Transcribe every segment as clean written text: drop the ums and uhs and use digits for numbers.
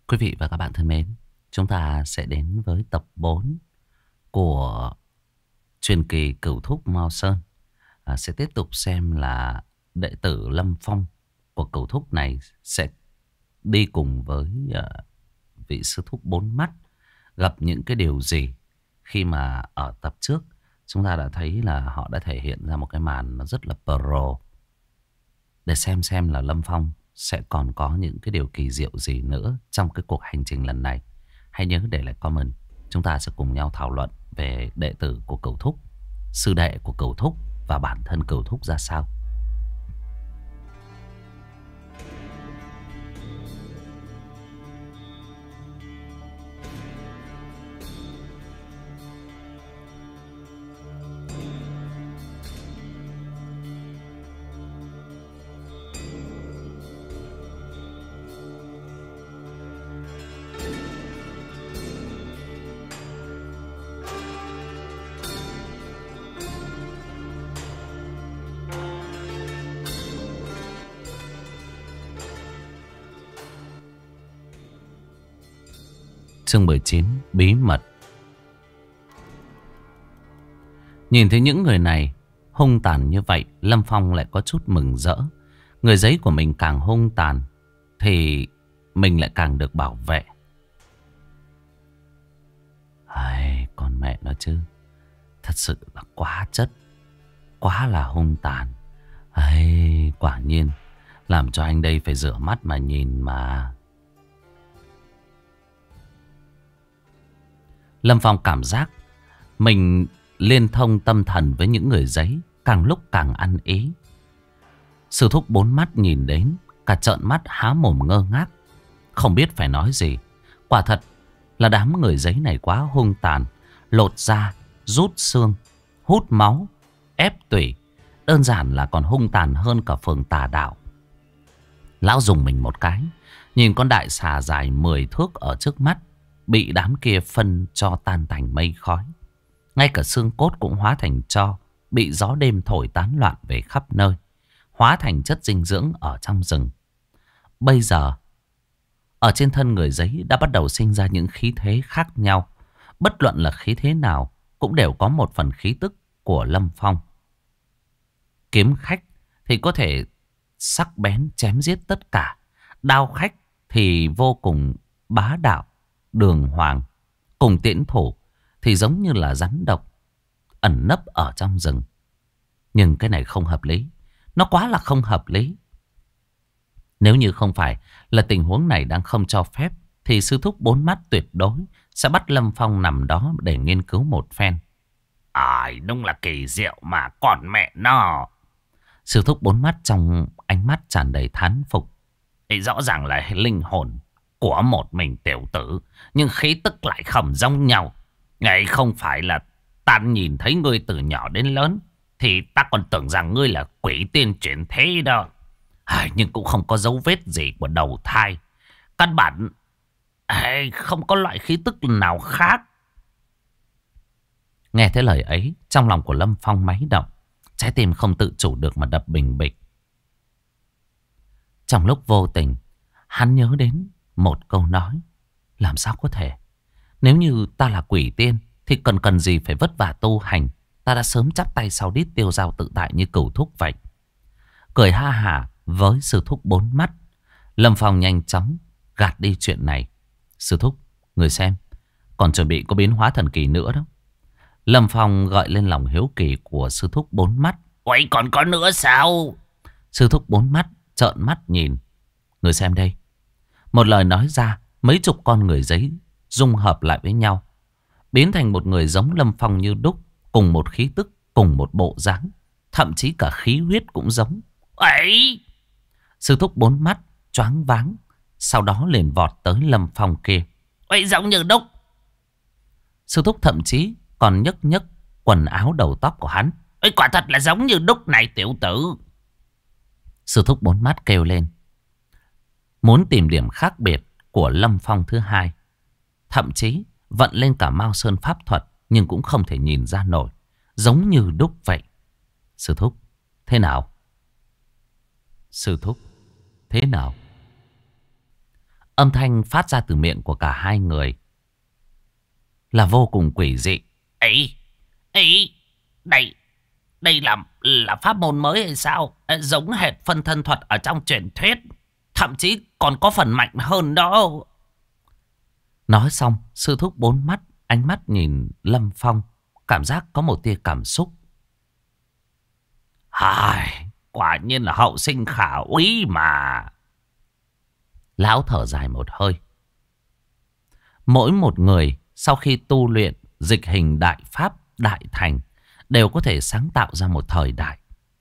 Quý vị và các bạn thân mến, chúng ta sẽ đến với tập 4 của truyền kỳ Cửu Thúc Mao Sơn. Sẽ tiếp tục xem là đệ tử Lâm Phong của Cửu Thúc này sẽ đi cùng với vị sư thúc bốn mắt gặp những cái điều gì khi mà ở tập trước chúng ta đã thấy là họ đã thể hiện ra một cái màn nó rất là pro. Để xem là Lâm Phong sẽ còn có những cái điều kỳ diệu gì nữa trong cái cuộc hành trình lần này. Hãy nhớ để lại comment. Chúng ta sẽ cùng nhau thảo luận về đệ tử của Cửu Thúc, sư đệ của Cửu Thúc và bản thân Cửu Thúc ra sao. Chương 19: Bí mật. Nhìn thấy những người này hung tàn như vậy, Lâm Phong lại có chút mừng rỡ. Người giấy của mình càng hung tàn thì mình lại càng được bảo vệ. Ai, con mẹ nó chứ, thật sự là quá chất, quá là hung tàn. Ai, quả nhiên làm cho anh đây phải rửa mắt mà nhìn mà. Lâm Phong cảm giác mình liên thông tâm thần với những người giấy, càng lúc càng ăn ý. Sư thúc bốn mắt nhìn đến, cả trợn mắt há mồm ngơ ngác, không biết phải nói gì. Quả thật là đám người giấy này quá hung tàn, lột da, rút xương, hút máu, ép tủy, đơn giản là còn hung tàn hơn cả phường Tà Đạo. Lão dùng mình một cái, nhìn con đại xà dài 10 thước ở trước mắt bị đám kia phân cho tan thành mây khói. Ngay cả xương cốt cũng hóa thành tro, bị gió đêm thổi tán loạn về khắp nơi, hóa thành chất dinh dưỡng ở trong rừng. Bây giờ, ở trên thân người giấy đã bắt đầu sinh ra những khí thế khác nhau. Bất luận là khí thế nào cũng đều có một phần khí tức của Lâm Phong. Kiếm khách thì có thể sắc bén chém giết tất cả. Đao khách thì vô cùng bá đạo, đường hoàng. Cùng tiễn thủ thì giống như là rắn độc ẩn nấp ở trong rừng. Nhưng cái này không hợp lý. Nó quá là không hợp lý. Nếu như không phải là tình huống này đang không cho phép thì sư thúc bốn mắt tuyệt đối sẽ bắt Lâm Phong nằm đó để nghiên cứu một phen. Ai, đúng là kỳ diệu mà còn mẹ nó. Sư thúc bốn mắt trong ánh mắt tràn đầy thán phục. Thì rõ ràng là linh hồn của một mình tiểu tử, nhưng khí tức lại không giống nhau. Này không phải là ta nhìn thấy ngươi từ nhỏ đến lớn thì ta còn tưởng rằng ngươi là quỷ tiên chuyển thế đó. Nhưng cũng không có dấu vết gì của đầu thai. Căn bản không có loại khí tức nào khác. Nghe thấy lời ấy, trong lòng của Lâm Phong máy động, trái tim không tự chủ được mà đập bình bịch. Trong lúc vô tình, hắn nhớ đến một câu nói. Làm sao có thể? Nếu như ta là quỷ tiên thì cần gì phải vất vả tu hành. Ta đã sớm chắp tay sau đít tiêu dao tự tại như Cửu Thúc vậy. Cười ha hả với sư thúc bốn mắt, Lâm Phong nhanh chóng gạt đi chuyện này. Sư thúc, người xem, còn chuẩn bị có biến hóa thần kỳ nữa đó. Lâm Phong gợi lên lòng hiếu kỳ của sư thúc bốn mắt. Ôi, còn có nữa sao? Sư thúc bốn mắt trợn mắt nhìn. Người xem đây. Một lời nói ra, mấy chục con người giấy dung hợp lại với nhau, biến thành một người giống Lâm Phong như đúc, cùng một khí tức, cùng một bộ dáng, thậm chí cả khí huyết cũng giống. Ấy! Sư thúc bốn mắt choáng váng, sau đó liền vọt tới Lâm Phong kia. Ấy, giống như đúc. Sư thúc thậm chí còn nhấc nhấc quần áo đầu tóc của hắn. Ấy, quả thật là giống như đúc này tiểu tử. Sư thúc bốn mắt kêu lên, muốn tìm điểm khác biệt của Lâm Phong thứ hai. Thậm chí vận lên cả Mao Sơn pháp thuật, nhưng cũng không thể nhìn ra nổi, giống như đúc vậy. Sư thúc, thế nào? Sư thúc, thế nào? Âm thanh phát ra từ miệng của cả hai người là vô cùng quỷ dị. Ấy, ấy, đây, đây là pháp môn mới hay sao? Giống hệt phân thân thuật ở trong truyền thuyết. Thậm chí còn có phần mạnh hơn đó. Nói xong, sư thúc bốn mắt, ánh mắt nhìn Lâm Phong, cảm giác có một tia cảm xúc. Quả nhiên là hậu sinh khả úy mà. Lão thở dài một hơi. Mỗi một người sau khi tu luyện dịch hình đại pháp đại thành đều có thể sáng tạo ra một thời đại.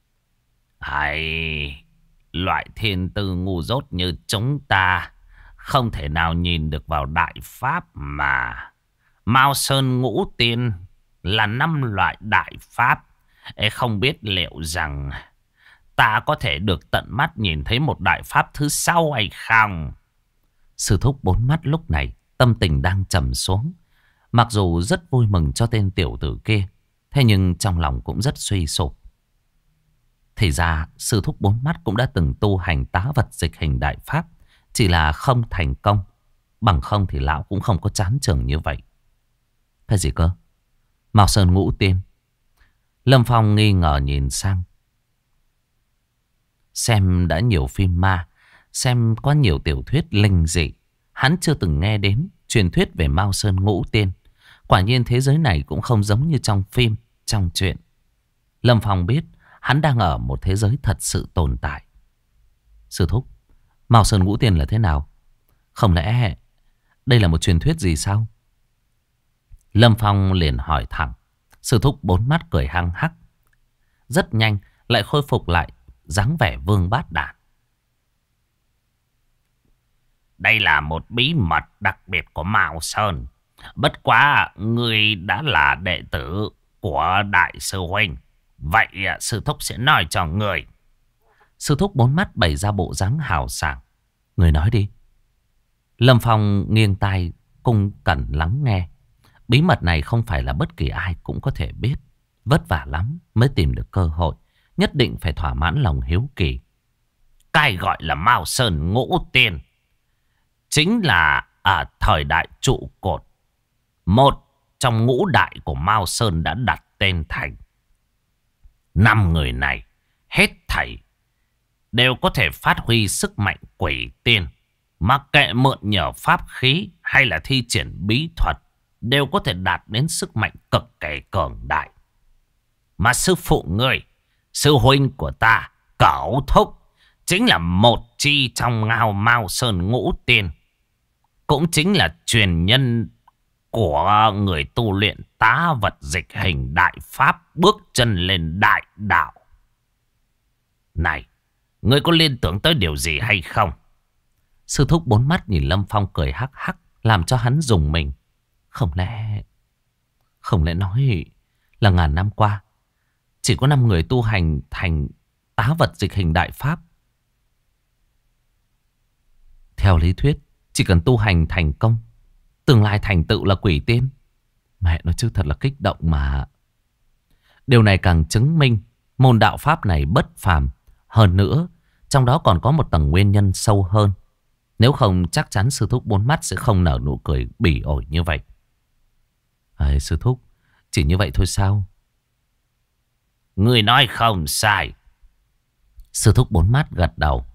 Loại thiên tư ngu dốt như chúng ta không thể nào nhìn được vào đại pháp mà. Mao Sơn Ngũ Tiên là 5 loại đại pháp. Không biết liệu rằng ta có thể được tận mắt nhìn thấy một đại pháp thứ 6 hay không? Sư thúc bốn mắt lúc này tâm tình đang trầm xuống. Mặc dù rất vui mừng cho tên tiểu tử kia, thế nhưng trong lòng cũng rất suy sụp. Thì ra sư thúc bốn mắt cũng đã từng tu hành tá vật dịch hình đại pháp, chỉ là không thành công. Bằng không thì lão cũng không có chán chường như vậy. Cái gì cơ? Mao Sơn Ngũ Tiên? Lâm Phong nghi ngờ nhìn sang. Xem đã nhiều phim ma, xem có nhiều tiểu thuyết linh dị, hắn chưa từng nghe đến truyền thuyết về Mao Sơn Ngũ Tiên. Quả nhiên thế giới này cũng không giống như trong phim, trong truyện. Lâm Phong biết hắn đang ở một thế giới thật sự tồn tại. Sư thúc, Mao Sơn Ngũ Tiên là thế nào? Không lẽ đây là một truyền thuyết gì sao? Lâm Phong liền hỏi thẳng. Sư thúc bốn mắt cười hăng hắc. Rất nhanh lại khôi phục lại dáng vẻ vương bát đản. Đây là một bí mật đặc biệt của Mao Sơn. Bất quá người đã là đệ tử của đại sư huynh, vậy sư thúc sẽ nói cho người. Sư thúc bốn mắt bày ra bộ dáng hào sảng. Người nói đi. Lâm Phong nghiêng tai cung cẩn lắng nghe. Bí mật này không phải là bất kỳ ai cũng có thể biết. Vất vả lắm mới tìm được cơ hội. Nhất định phải thỏa mãn lòng hiếu kỳ. Cái gọi là Mao Sơn Ngũ Tiên chính là ở thời đại trụ cột, một trong ngũ đại của Mao Sơn đã đặt tên thành. 5 người này hết thảy đều có thể phát huy sức mạnh quỷ tiên. Mặc kệ mượn nhờ pháp khí hay là thi triển bí thuật, đều có thể đạt đến sức mạnh cực kỳ cường đại. Mà sư phụ ngươi, sư huynh của ta, Cẩu Thúc, chính là một chi trong ngao Mao Sơn Ngũ Tiên. Cũng chính là truyền nhân của người tu luyện tá vật dịch hình đại pháp bước chân lên đại đạo. Này, ngươi có liên tưởng tới điều gì hay không? Sư thúc bốn mắt nhìn Lâm Phong cười hắc hắc, làm cho hắn rùng mình. Không lẽ nói là ngàn năm qua chỉ có 5 người tu hành thành tá vật dịch hình đại pháp? Theo lý thuyết, chỉ cần tu hành thành công, tương lai thành tựu là quỷ tiên. Mẹ nói chứ thật là kích động mà. Điều này càng chứng minh môn đạo pháp này bất phàm. Hơn nữa, trong đó còn có một tầng nguyên nhân sâu hơn. Nếu không chắc chắn sư thúc bốn mắt sẽ không nở nụ cười bỉ ổi như vậy. Sư thúc, chỉ như vậy thôi sao? Người nói không sai. Sư thúc bốn mắt gật đầu.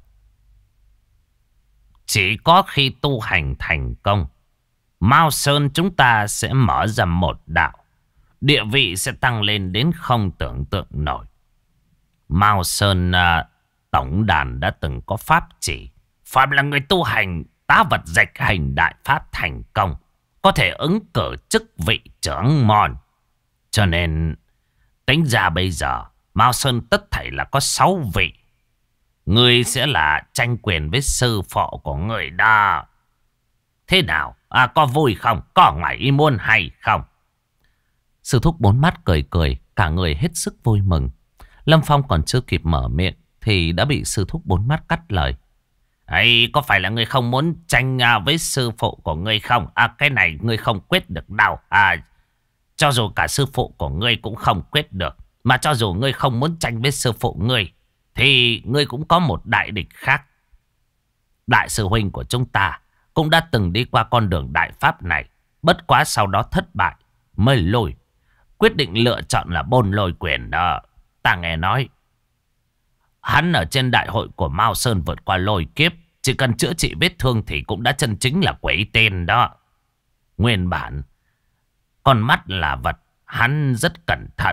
Chỉ có khi tu hành thành công, Mao Sơn chúng ta sẽ mở ra một đạo. Địa vị sẽ tăng lên đến không tưởng tượng nổi. Mao Sơn tổng đàn đã từng có pháp chỉ, phạm là người tu hành tá vật dịch hình đại pháp thành công, có thể ứng cử chức vị trưởng môn. Cho nên tính ra bây giờ Mao Sơn tất thảy là có 6 vị. Ngươi sẽ là tranh quyền với sư phụ của người đó. Thế nào? Có vui không? Có ngoài ý muốn hay không? Sư thúc bốn mắt cười cười, cả người hết sức vui mừng. Lâm Phong còn chưa kịp mở miệng thì đã bị sư thúc bốn mắt cắt lời. Có phải là ngươi không muốn tranh với sư phụ của ngươi không? Cái này ngươi không quyết được đâu. Cho dù cả sư phụ của ngươi cũng không quyết được. Mà cho dù ngươi không muốn tranh với sư phụ ngươi, thì ngươi cũng có một đại địch khác. Đại sư huynh của chúng ta cũng đã từng đi qua con đường đại pháp này. Bất quá sau đó thất bại, mới lùi. Quyết định lựa chọn là Bôn Lôi Quyền đó. Ta nghe nói hắn ở trên đại hội của Mao Sơn vượt qua lôi kiếp. Chỉ cần chữa trị vết thương thì cũng đã chân chính là quỷ tên đó. Nguyên bản con mắt là vật hắn rất cẩn thận.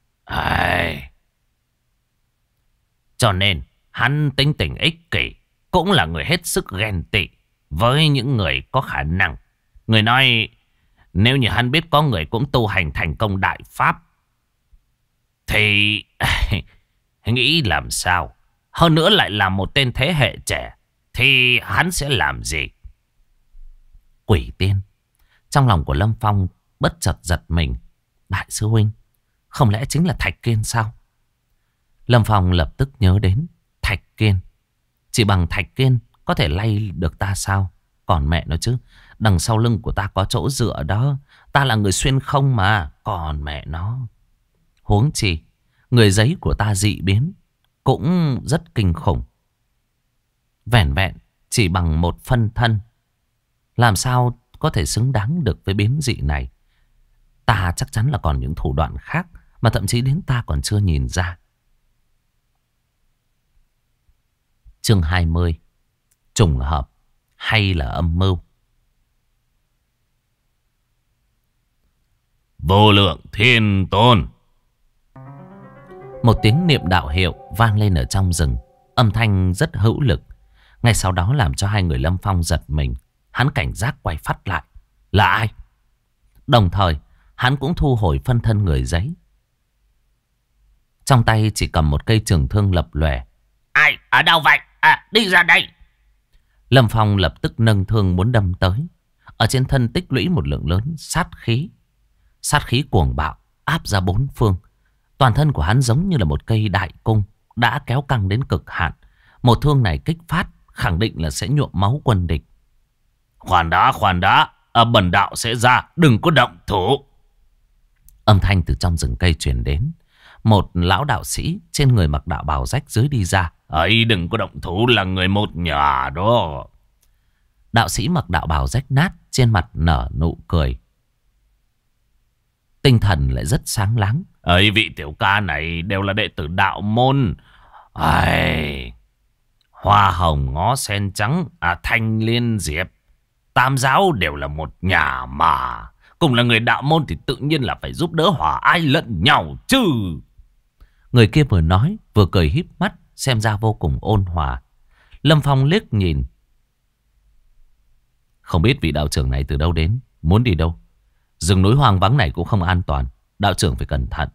Cho nên hắn tính tình ích kỷ, cũng là người hết sức ghen tị với những người có khả năng. Người nói nếu như hắn biết có người cũng tu hành thành công đại pháp thì nghĩ làm sao. Hơn nữa lại là một tên thế hệ trẻ thì hắn sẽ làm gì? Quỷ tiên. Trong lòng của Lâm Phong bất chợt giật mình. Đại sư huynh, không lẽ chính là Thạch Kiên sao? Lâm Phong lập tức nhớ đến Thạch Kiên. Chỉ bằng Thạch Kiên có thể lay được ta sao? Còn mẹ nó chứ, đằng sau lưng của ta có chỗ dựa đó. Ta là người xuyên không mà. Còn mẹ nó. Huống chi người giấy của ta dị biến cũng rất kinh khủng. Vẻn vẹn chỉ bằng một phân thân, làm sao có thể xứng đáng được với biến dị này? Ta chắc chắn là còn những thủ đoạn khác mà thậm chí đến ta còn chưa nhìn ra. Chương 20. Trùng hợp hay là âm mưu? Vô lượng thiên tôn. Một tiếng niệm đạo hiệu vang lên ở trong rừng. Âm thanh rất hữu lực. Ngay sau đó làm cho hai người Lâm Phong giật mình. Hắn cảnh giác quay phát lại. Là ai? Đồng thời hắn cũng thu hồi phân thân người giấy. Trong tay chỉ cầm một cây trường thương lập lòe. Ai? Ở đâu vậy? Đi ra đây. Lâm Phong lập tức nâng thương muốn đâm tới. Ở trên thân tích lũy một lượng lớn sát khí. Sát khí cuồng bạo áp ra bốn phương. Toàn thân của hắn giống như là một cây đại cung đã kéo căng đến cực hạn. Một thương này kích phát khẳng định là sẽ nhuộm máu quân địch. Khoan đã, bần đạo sẽ ra, đừng có động thủ. Âm thanh từ trong rừng cây truyền đến. Một lão đạo sĩ trên người mặc đạo bào rách dưới đi ra. Ấy, đừng có động thủ, là người một nhà đó. Đạo sĩ mặc đạo bào rách nát, trên mặt nở nụ cười. Tinh thần lại rất sáng láng. Ấy, vị tiểu ca này đều là đệ tử đạo môn. Hoa hồng, ngó sen trắng, thanh liên diệp, tam giáo đều là một nhà mà. Cùng là người đạo môn thì tự nhiên là phải giúp đỡ hòa ai lẫn nhau chứ. Người kia vừa nói vừa cười híp mắt, xem ra vô cùng ôn hòa. Lâm Phong liếc nhìn. Không biết vị đạo trưởng này từ đâu đến, muốn đi đâu. Rừng núi hoang vắng này cũng không an toàn, đạo trưởng phải cẩn thận.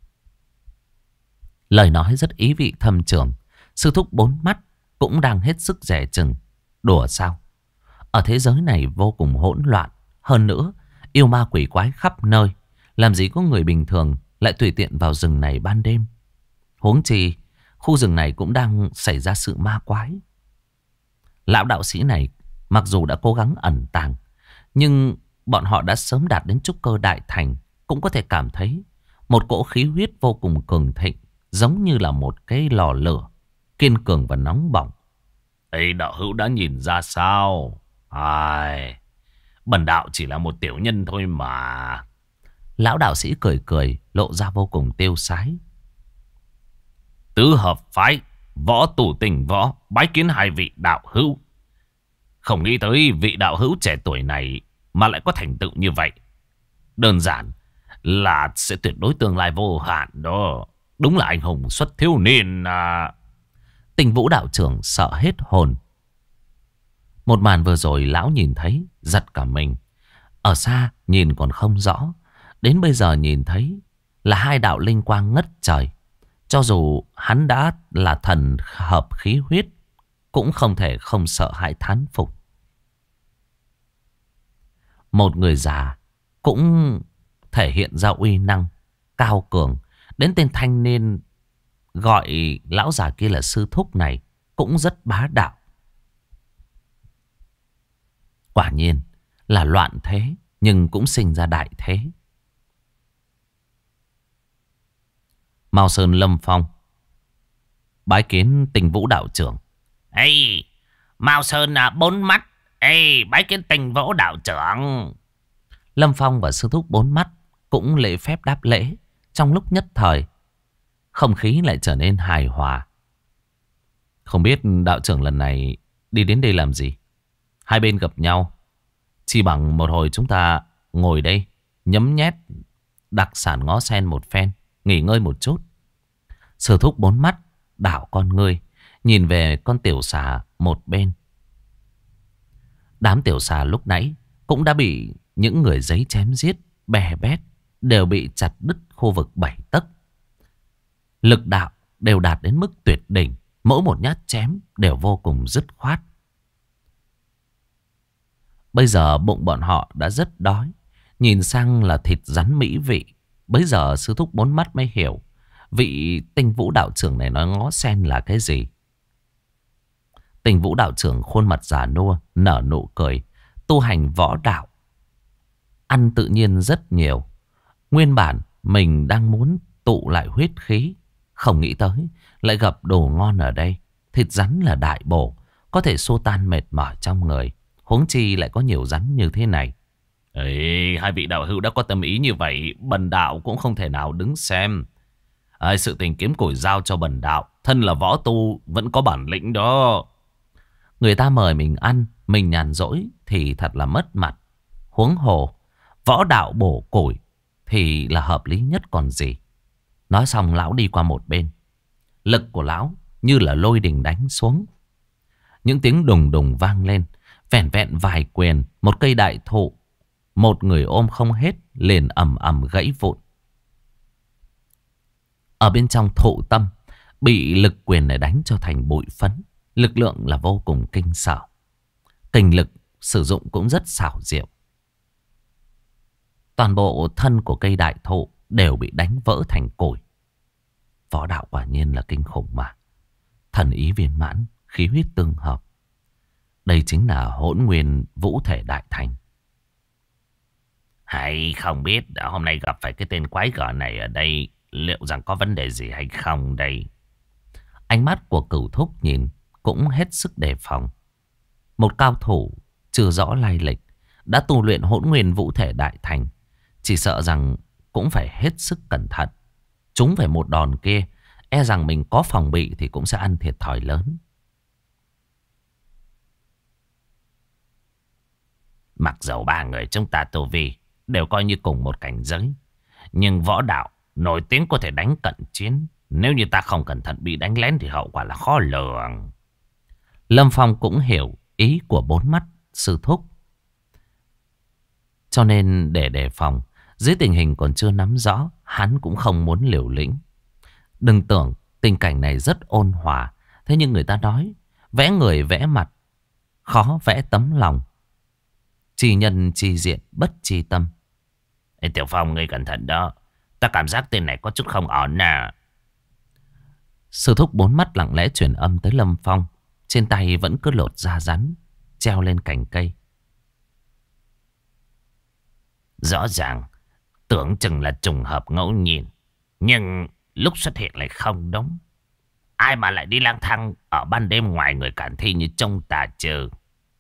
Lời nói rất ý vị thâm trường. Sư thúc bốn mắt cũng đang hết sức dè chừng. Đùa sao? Ở thế giới này vô cùng hỗn loạn. Hơn nữa, yêu ma quỷ quái khắp nơi. Làm gì có người bình thường lại tùy tiện vào rừng này ban đêm. Huống chi, khu rừng này cũng đang xảy ra sự ma quái. Lão đạo sĩ này mặc dù đã cố gắng ẩn tàng, nhưng bọn họ đã sớm đạt đến trúc cơ đại thành. Cũng có thể cảm thấy một cỗ khí huyết vô cùng cường thịnh, giống như là một cái lò lửa kiên cường và nóng bỏng. Ê, đạo hữu đã nhìn ra sao? Bần đạo chỉ là một tiểu nhân thôi mà. Lão đạo sĩ cười cười, lộ ra vô cùng tiêu sái. Tứ hợp phái, võ tù tình võ, bái kiến hai vị đạo hữu. Không nghĩ tới vị đạo hữu trẻ tuổi này mà lại có thành tựu như vậy. Đơn giản là sẽ tuyệt đối tương lai vô hạn đó. Đúng là anh hùng xuất thiếu niên à. Tình Vũ đạo trưởng sợ hết hồn. Một màn vừa rồi lão nhìn thấy giật cả mình. Ở xa nhìn còn không rõ, đến bây giờ nhìn thấy là hai đạo linh quang ngất trời. Cho dù hắn đã là thần hợp khí huyết, cũng không thể không sợ hãi thán phục. Một người già cũng thể hiện ra uy năng cao cường. Đến tên thanh niên gọi lão già kia là sư thúc này cũng rất bá đạo. Quả nhiên là loạn thế, nhưng cũng sinh ra đại thế. Mao Sơn Lâm Phong bái kiến Tình Vũ đạo trưởng. Ê, Mao Sơn bốn mắt, Ê, bái kiến Tinh Vũ đạo trưởng. Lâm Phong và sư thúc bốn mắt cũng lễ phép đáp lễ. Trong lúc nhất thời, không khí lại trở nên hài hòa. Không biết đạo trưởng lần này đi đến đây làm gì? Hai bên gặp nhau, chỉ bằng một hồi chúng ta ngồi đây nhấm nhét đặc sản ngó sen một phen, nghỉ ngơi một chút. Sư thúc bốn mắt đảo con ngươi, nhìn về con tiểu xà một bên. Đám tiểu xà lúc nãy cũng đã bị những người giấy chém giết, bè bét, đều bị chặt đứt khu vực 7 tấc. Lực đạo đều đạt đến mức tuyệt đỉnh, mỗi một nhát chém đều vô cùng dứt khoát. Bây giờ bụng bọn họ đã rất đói, nhìn sang là thịt rắn mỹ vị. Bây giờ sư thúc bốn mắt mới hiểu vị Tinh Vũ đạo trưởng này nói ngó sen là cái gì. Tinh Vũ đạo trưởng khuôn mặt già nua, nở nụ cười, tu hành võ đạo, ăn tự nhiên rất nhiều. Nguyên bản mình đang muốn tụ lại huyết khí, không nghĩ tới lại gặp đồ ngon ở đây. Thịt rắn là đại bổ, có thể xua tan mệt mỏi trong người, huống chi lại có nhiều rắn như thế này. Ê, hai vị đạo hữu đã có tâm ý như vậy, bần đạo cũng không thể nào đứng xem. Sự tình kiếm củi giao cho bần đạo, thân là võ tu vẫn có bản lĩnh đó. Người ta mời mình ăn, mình nhàn rỗi thì thật là mất mặt. Huống hồ võ đạo bổ củi thì là hợp lý nhất còn gì. Nói xong lão đi qua một bên. Lực của lão như là lôi đình đánh xuống. Những tiếng đùng đùng vang lên. Vẹn vẹn vài quyền, một cây đại thụ, một người ôm không hết, liền ầm ầm gãy vụn. Ở bên trong thụ tâm, bị lực quyền này đánh cho thành bụi phấn. Lực lượng là vô cùng kinh sợ. Kình lực sử dụng cũng rất xảo diệu. Toàn bộ thân của cây đại thụ đều bị đánh vỡ thành củi. Võ đạo quả nhiên là kinh khủng mà. Thần ý viên mãn, khí huyết tương hợp. Đây chính là hỗn nguyên vũ thể đại thành. Hay không biết hôm nay gặp phải cái tên quái gở này ở đây, liệu rằng có vấn đề gì hay không đây? Ánh mắt của Cửu Thúc nhìn cũng hết sức đề phòng. Một cao thủ chưa rõ lai lịch đã tu luyện hỗn nguyên vũ thể đại thành, chỉ sợ rằng cũng phải hết sức cẩn thận. Chúng phải một đòn kia, e rằng mình có phòng bị thì cũng sẽ ăn thiệt thòi lớn. Mặc dầu ba người chúng ta tu vi đều coi như cùng một cảnh giới, nhưng võ đạo nổi tiếng có thể đánh cận chiến. Nếu như ta không cẩn thận bị đánh lén thì hậu quả là khó lường. Lâm Phong cũng hiểu ý của bốn mắt sư thúc, cho nên để đề phòng, dưới tình hình còn chưa nắm rõ, hắn cũng không muốn liều lĩnh. Đừng tưởng tình cảnh này rất ôn hòa, thế nhưng người ta nói vẽ người vẽ mặt, khó vẽ tấm lòng. Chi nhân chi diện bất chi tâm. Ê, Tiểu Phong, ngươi cẩn thận đó. Ta cảm giác tên này có chút không ổn nè. Sư thúc bốn mắt lặng lẽ truyền âm tới Lâm Phong. Trên tay vẫn cứ lột da rắn treo lên cành cây. Rõ ràng tưởng chừng là trùng hợp ngẫu nhiên, nhưng lúc xuất hiện lại không đúng. Ai mà lại đi lang thang ở ban đêm ngoài người cản thi như trông tà trừ.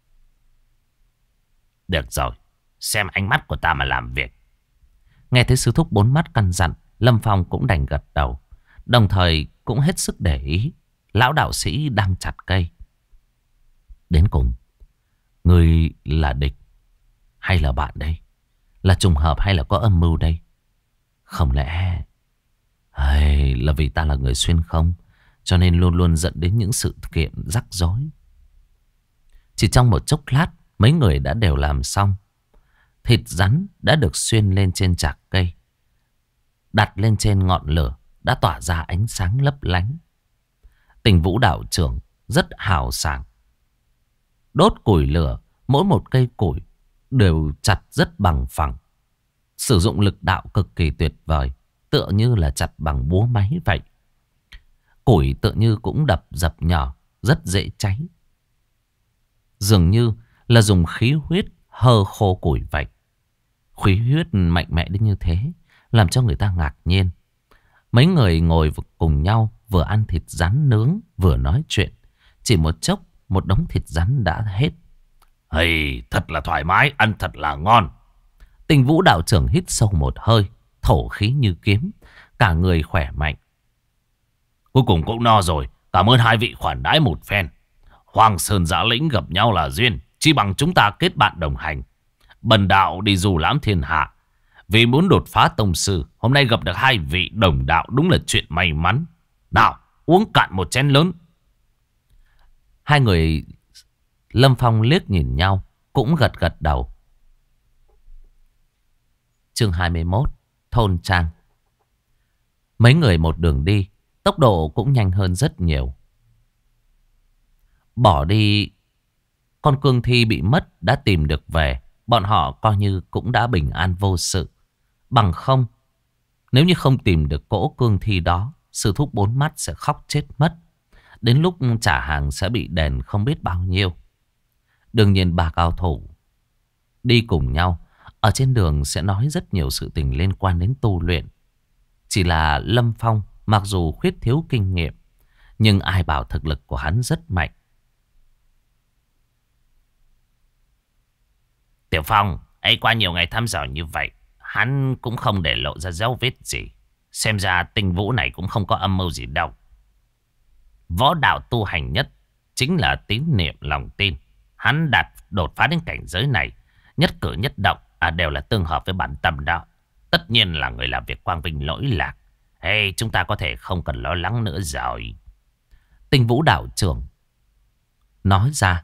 Được rồi, xem ánh mắt của ta mà làm việc. Nghe thấy sư thúc bốn mắt căn dặn, Lâm Phong cũng đành gật đầu, đồng thời cũng hết sức để ý lão đạo sĩ đang chặt cây. Đến cùng, người là địch hay là bạn đây? Là trùng hợp hay là có âm mưu đây? Không lẽ hay là vì ta là người xuyên không, cho nên luôn luôn dẫn đến những sự kiện rắc rối? Chỉ trong một chốc lát, mấy người đã đều làm xong. Thịt rắn đã được xuyên lên trên chạc cây, đặt lên trên ngọn lửa đã tỏa ra ánh sáng lấp lánh. Tình Vũ đạo trưởng rất hào sảng, đốt củi lửa, mỗi một cây củi đều chặt rất bằng phẳng, sử dụng lực đạo cực kỳ tuyệt vời, tựa như là chặt bằng búa máy vậy. Củi tựa như cũng đập dập nhỏ, rất dễ cháy, dường như là dùng khí huyết hơ khô củi vậy. Khí huyết mạnh mẽ đến như thế, làm cho người ta ngạc nhiên. Mấy người ngồi cùng nhau, vừa ăn thịt rắn nướng, vừa nói chuyện. Chỉ một chốc, một đống thịt rắn đã hết. Hey, thật là thoải mái, ăn thật là ngon. Tinh Vũ đạo trưởng hít sâu một hơi, thổ khí như kiếm, cả người khỏe mạnh. Cuối cùng cũng no rồi, cảm ơn hai vị khoản đãi một phen. Hoàng Sơn Giã Lĩnh gặp nhau là duyên, chỉ bằng chúng ta kết bạn đồng hành. Bần đạo đi du lãm thiên hạ, vì muốn đột phá tông sư, hôm nay gặp được hai vị đồng đạo đúng là chuyện may mắn. Nào, uống cạn một chén lớn. Hai người Lâm Phong liếc nhìn nhau, cũng gật gật đầu. Chương 21, thôn trang. Mấy người một đường đi, tốc độ cũng nhanh hơn rất nhiều. Bỏ đi con cương thi bị mất đã tìm được về, bọn họ coi như cũng đã bình an vô sự. Bằng không, nếu như không tìm được cỗ cương thi đó, sư thúc bốn mắt sẽ khóc chết mất. Đến lúc trả hàng sẽ bị đền không biết bao nhiêu. Đương nhiên ba cao thủ đi cùng nhau, ở trên đường sẽ nói rất nhiều sự tình liên quan đến tu luyện. Chỉ là Lâm Phong mặc dù khuyết thiếu kinh nghiệm, nhưng ai bảo thực lực của hắn rất mạnh. Tiểu Phong, ấy qua nhiều ngày thăm dò như vậy, hắn cũng không để lộ ra dấu vết gì. Xem ra Tinh Vũ này cũng không có âm mưu gì đâu. Võ đạo tu hành nhất chính là tín niệm lòng tin. Hắn đột phá đến cảnh giới này, nhất cử nhất động đều là tương hợp với bản tâm đó. Tất nhiên là người làm việc quang vinh lỗi lạc. Hey, chúng ta có thể không cần lo lắng nữa rồi. Tinh Vũ đạo trưởng nói ra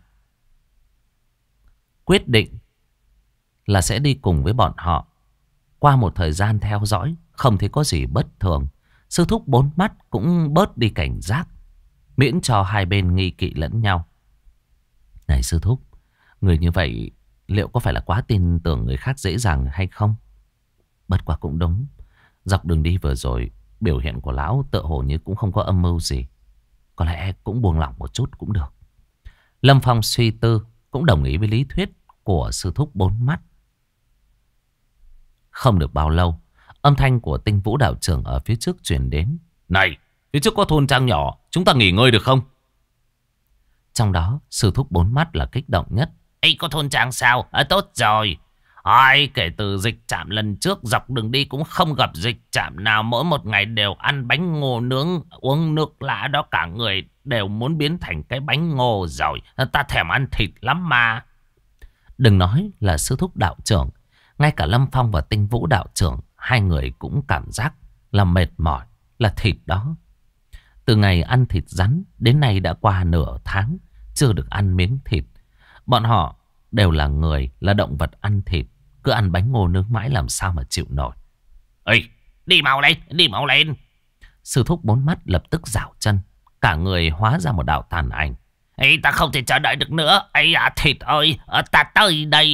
quyết định là sẽ đi cùng với bọn họ. Qua một thời gian theo dõi, không thấy có gì bất thường, sư thúc bốn mắt cũng bớt đi cảnh giác, miễn cho hai bên nghi kỵ lẫn nhau. Này sư thúc, người như vậy liệu có phải là quá tin tưởng người khác dễ dàng hay không? Bất quá cũng đúng. Dọc đường đi vừa rồi, biểu hiện của lão tựa hồ như cũng không có âm mưu gì. Có lẽ cũng buông lỏng một chút cũng được. Lâm Phong suy tư, cũng đồng ý với lý thuyết của sư thúc bốn mắt. Không được bao lâu, âm thanh của Tinh Vũ đạo trưởng ở phía trước truyền đến. Này, phía trước có thôn trang nhỏ, chúng ta nghỉ ngơi được không? Trong đó, sư thúc bốn mắt là kích động nhất. Ê, có thôn trang sao? Tốt rồi. Kể từ dịch trạm lần trước, dọc đường đi cũng không gặp dịch trạm nào. Mỗi một ngày đều ăn bánh ngô nướng, uống nước lã đó, cả người đều muốn biến thành cái bánh ngô rồi. Ta thèm ăn thịt lắm mà. Đừng nói là sư thúc đạo trưởng, ngay cả Lâm Phong và Tinh Vũ đạo trưởng, hai người cũng cảm giác là mệt mỏi, là thịt đó. Từ ngày ăn thịt rắn đến nay đã qua nửa tháng, chưa được ăn miếng thịt. Bọn họ đều là người, là động vật ăn thịt, cứ ăn bánh ngô nướng mãi làm sao mà chịu nổi. Ê, đi mau lên, đi mau lên. Sư thúc bốn mắt lập tức giảo chân, cả người hóa ra một đạo tàn ảnh. Ê, ta không thể chờ đợi được nữa. Ây à, thịt ơi, ta tới đây.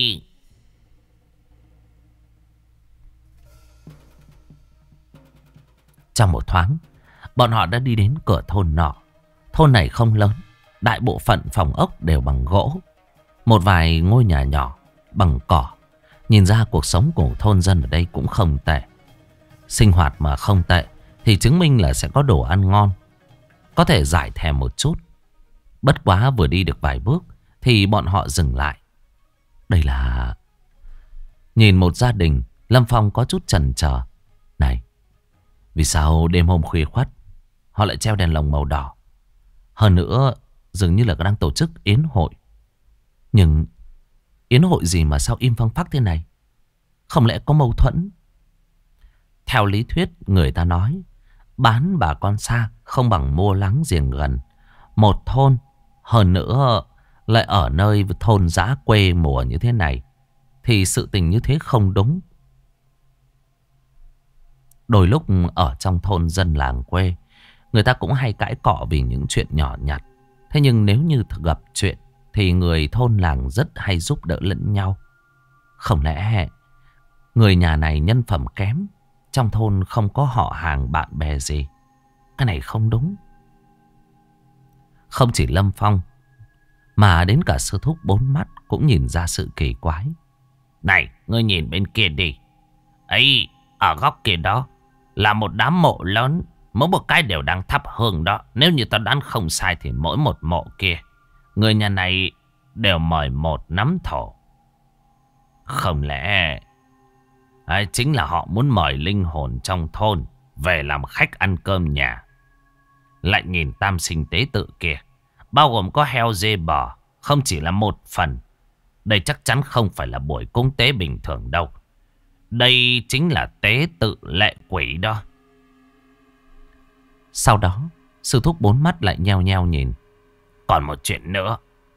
Trong một thoáng, bọn họ đã đi đến cửa thôn nọ. Thôn này không lớn, đại bộ phận phòng ốc đều bằng gỗ, một vài ngôi nhà nhỏ bằng cỏ. Nhìn ra cuộc sống của thôn dân ở đây cũng không tệ. Sinh hoạt mà không tệ thì chứng minh là sẽ có đồ ăn ngon, có thể giải thèm một chút. Bất quá vừa đi được vài bước thì bọn họ dừng lại. Đây là... Nhìn một gia đình, Lâm Phong có chút chần chờ. Này, vì sao đêm hôm khuya khoắt họ lại treo đèn lồng màu đỏ? Hơn nữa, dường như là đang tổ chức yến hội. Nhưng yến hội gì mà sao im phăng phắc thế này? Không lẽ có mâu thuẫn? Theo lý thuyết, người ta nói bán bà con xa không bằng mua láng giềng gần. Một thôn, hơn nữa lại ở nơi thôn dã quê mùa như thế này, thì sự tình như thế không đúng. Đôi lúc ở trong thôn dân làng quê, người ta cũng hay cãi cọ vì những chuyện nhỏ nhặt. Thế nhưng nếu như gặp chuyện thì người thôn làng rất hay giúp đỡ lẫn nhau. Không lẽ người nhà này nhân phẩm kém, trong thôn không có họ hàng bạn bè gì? Cái này không đúng. Không chỉ Lâm Phong, mà đến cả sư thúc bốn mắt cũng nhìn ra sự kỳ quái. Này, ngươi nhìn bên kia đi. Ấy, ở góc kia đó là một đám mộ lớn, mỗi một cái đều đang thắp hương đó. Nếu như tao đoán không sai thì mỗi một mộ kia, người nhà này đều mời một nắm thổ. Không lẽ chính là họ muốn mời linh hồn trong thôn về làm khách ăn cơm nhà? Lại nhìn tam sinh tế tự kia, bao gồm có heo dê bò, không chỉ là một phần. Đây chắc chắn không phải là buổi cúng tế bình thường đâu. Đây chính là tế tự lệ quỷ đó. Sau đó, sư thúc bốn mắt lại nheo nheo nhìn. Còn một chuyện nữa.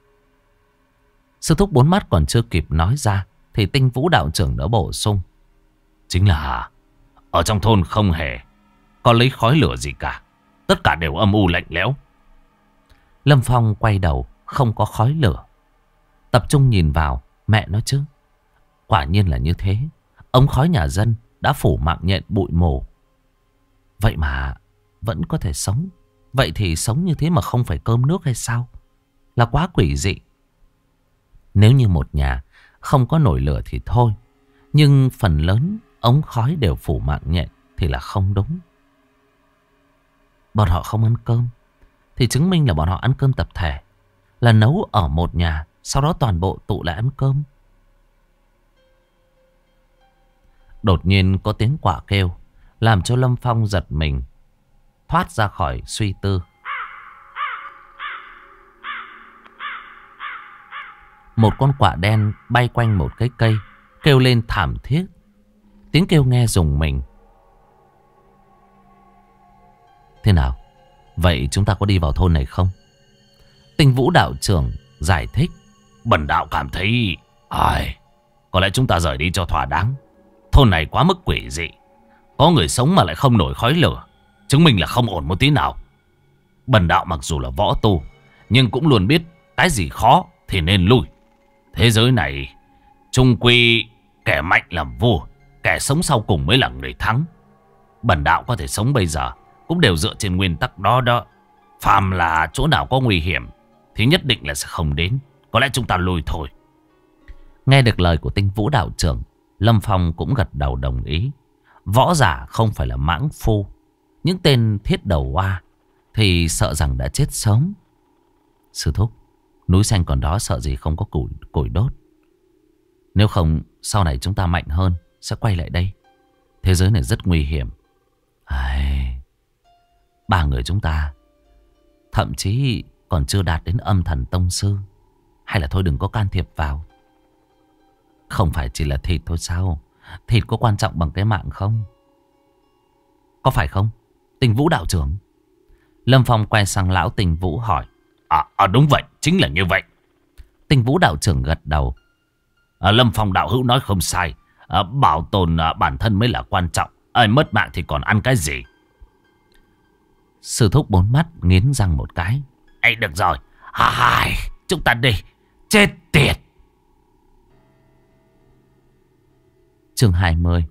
Sư thúc bốn mắt còn chưa kịp nói ra thì Tinh Vũ đạo trưởng đã bổ sung. Chính là ở trong thôn không hề có lấy khói lửa gì cả. Tất cả đều âm u lạnh lẽo. Lâm Phong quay đầu, không có khói lửa. Tập trung nhìn vào, mẹ nói chứ. Quả nhiên là như thế. Ống khói nhà dân đã phủ mạng nhện bụi mù. Vậy mà vẫn có thể sống. Vậy thì sống như thế mà không phải cơm nước hay sao? Là quá quỷ dị. Nếu như một nhà không có nổi lửa thì thôi. Nhưng phần lớn ống khói đều phủ mạng nhện thì là không đúng. Bọn họ không ăn cơm thì chứng minh là bọn họ ăn cơm tập thể. Là nấu ở một nhà, sau đó toàn bộ tụ lại ăn cơm. Đột nhiên có tiếng quạ kêu, làm cho Lâm Phong giật mình, thoát ra khỏi suy tư. Một con quạ đen bay quanh một cái cây, kêu lên thảm thiết. Tiếng kêu nghe rùng mình. Thế nào? Vậy chúng ta có đi vào thôn này không? Tinh Vũ đạo trưởng giải thích. Bần đạo cảm thấy có lẽ chúng ta rời đi cho thỏa đáng. Thôn này quá mức quỷ dị. Có người sống mà lại không nổi khói lửa, chứng minh là không ổn một tí nào. Bần đạo mặc dù là võ tu, nhưng cũng luôn biết cái gì khó thì nên lui. Thế giới này chung quy kẻ mạnh làm vua, kẻ sống sau cùng mới là người thắng. Bần đạo có thể sống bây giờ cũng đều dựa trên nguyên tắc đó đó. Phàm là chỗ nào có nguy hiểm thì nhất định là sẽ không đến. Có lẽ chúng ta lui thôi. Nghe được lời của Tinh Vũ đạo trưởng, Lâm Phong cũng gật đầu đồng ý. Võ giả không phải là mãng phu. Những tên thiết đầu oa thì sợ rằng đã chết sớm. Sư thúc, núi xanh còn đó, sợ gì không có củi đốt. Nếu không sau này chúng ta mạnh hơn sẽ quay lại đây. Thế giới này rất nguy hiểm. Ba người chúng ta thậm chí còn chưa đạt đến âm thần tông sư. Hay là thôi đừng có can thiệp vào. Không phải chỉ là thịt thôi sao? Thịt có quan trọng bằng cái mạng không? Có phải không, Tinh Vũ đạo trưởng? Lâm Phong quay sang lão Tinh Vũ hỏi. Đúng vậy, chính là như vậy. Tinh Vũ đạo trưởng gật đầu. Lâm Phong đạo hữu nói không sai. Bảo tồn bản thân mới là quan trọng. Mất mạng thì còn ăn cái gì? Sư thúc bốn mắt nghiến răng một cái. Được rồi, chúng ta đi. Chết tiệt. Chương 20.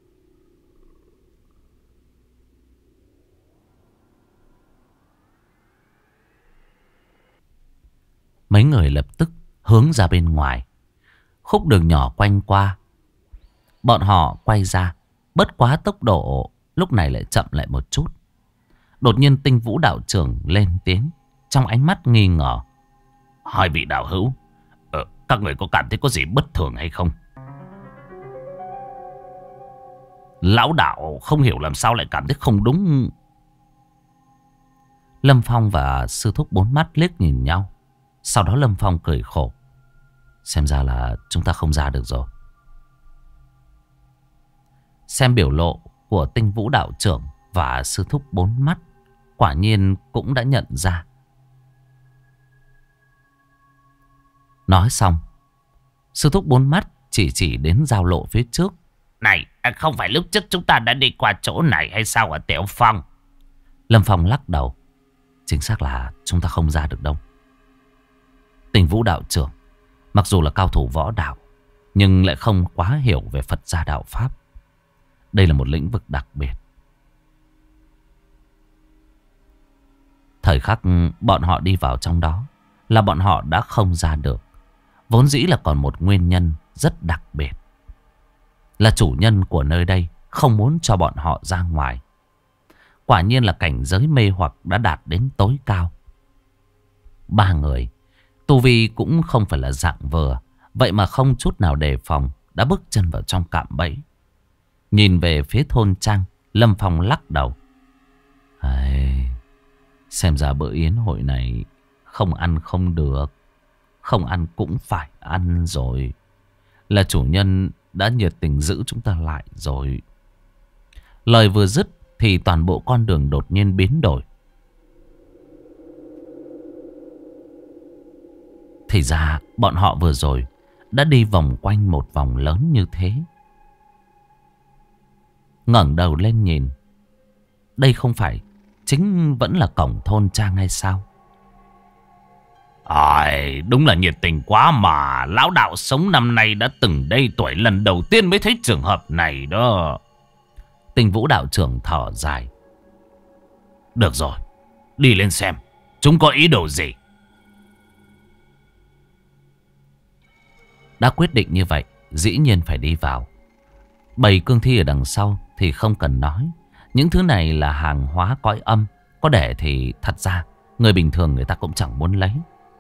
Mấy người lập tức hướng ra bên ngoài. Khúc đường nhỏ quanh qua. Bọn họ quay ra, bất quá tốc độ lúc này lại chậm lại một chút. Đột nhiên Tinh Vũ đạo trưởng lên tiếng, trong ánh mắt nghi ngờ. Hai vị đạo hữu, các người có cảm thấy có gì bất thường hay không? Lão đạo không hiểu làm sao lại cảm thấy không đúng. Lâm Phong và sư thúc bốn mắt liếc nhìn nhau. Sau đó Lâm Phong cười khổ. Xem ra là chúng ta không ra được rồi. Xem biểu lộ của Tinh Vũ đạo trưởng và sư thúc bốn mắt, quả nhiên cũng đã nhận ra. Nói xong, sư thúc bốn mắt chỉ đến giao lộ phía trước. Này, không phải lúc trước chúng ta đã đi qua chỗ này hay sao hả Tiểu Phong? Lâm Phong lắc đầu. Chính xác là chúng ta không ra được đâu. Tinh Vũ đạo trưởng mặc dù là cao thủ võ đạo, nhưng lại không quá hiểu về Phật gia đạo Pháp. Đây là một lĩnh vực đặc biệt. Thời khắc bọn họ đi vào trong đó là bọn họ đã không ra được. Vốn dĩ là còn một nguyên nhân rất đặc biệt. Là chủ nhân của nơi đây không muốn cho bọn họ ra ngoài. Quả nhiên là cảnh giới mê hoặc đã đạt đến tối cao. Ba người Tu vi cũng không phải là dạng vừa. Vậy mà không chút nào đề phòng đã bước chân vào trong cạm bẫy. Nhìn về phía thôn trang, Lâm Phong lắc đầu. Xem ra bữa yến hội này không ăn không được. Không ăn cũng phải ăn rồi. Là chủ nhân đã nhiệt tình giữ chúng ta lại rồi. Lời vừa dứt thì toàn bộ con đường đột nhiên biến đổi. Thì ra bọn họ vừa rồi đã đi vòng quanh một vòng lớn như thế. Ngẩng đầu lên nhìn, đây không phải chính vẫn là cổng thôn trang hay sao? Đúng là nhiệt tình quá mà. Lão đạo sống năm nay đã từng đây tuổi, lần đầu tiên mới thấy trường hợp này đó. Tinh Vũ đạo trưởng thở dài. Được rồi, đi lên xem chúng có ý đồ gì. Đã quyết định như vậy, dĩ nhiên phải đi vào. Bầy cương thi ở đằng sau thì không cần nói. Những thứ này là hàng hóa cõi âm. Có để thì thật ra người bình thường người ta cũng chẳng muốn lấy.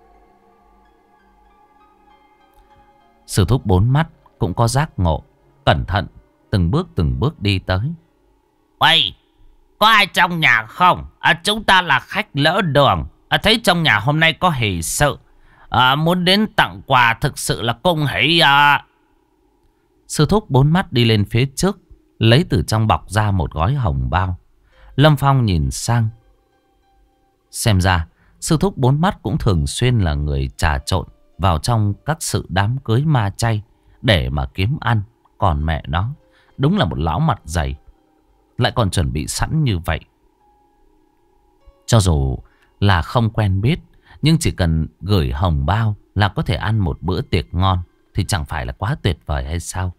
Sư thúc bốn mắt cũng có giác ngộ. Cẩn thận từng bước đi tới. Uầy, có ai trong nhà không? Chúng ta là khách lỡ đường. Thấy trong nhà hôm nay có hỷ sự. Muốn đến tặng quà, thực sự là cung hỷ. Sư thúc bốn mắt đi lên phía trước, lấy từ trong bọc ra một gói hồng bao. Lâm Phong nhìn sang. Xem ra sư thúc bốn mắt cũng thường xuyên là người trà trộn vào trong các sự đám cưới ma chay để mà kiếm ăn. Còn mẹ nó, đúng là một lão mặt dày, lại còn chuẩn bị sẵn như vậy. Cho dù là không quen biết, nhưng chỉ cần gửi hồng bao là có thể ăn một bữa tiệc ngon, thì chẳng phải là quá tuyệt vời hay sao?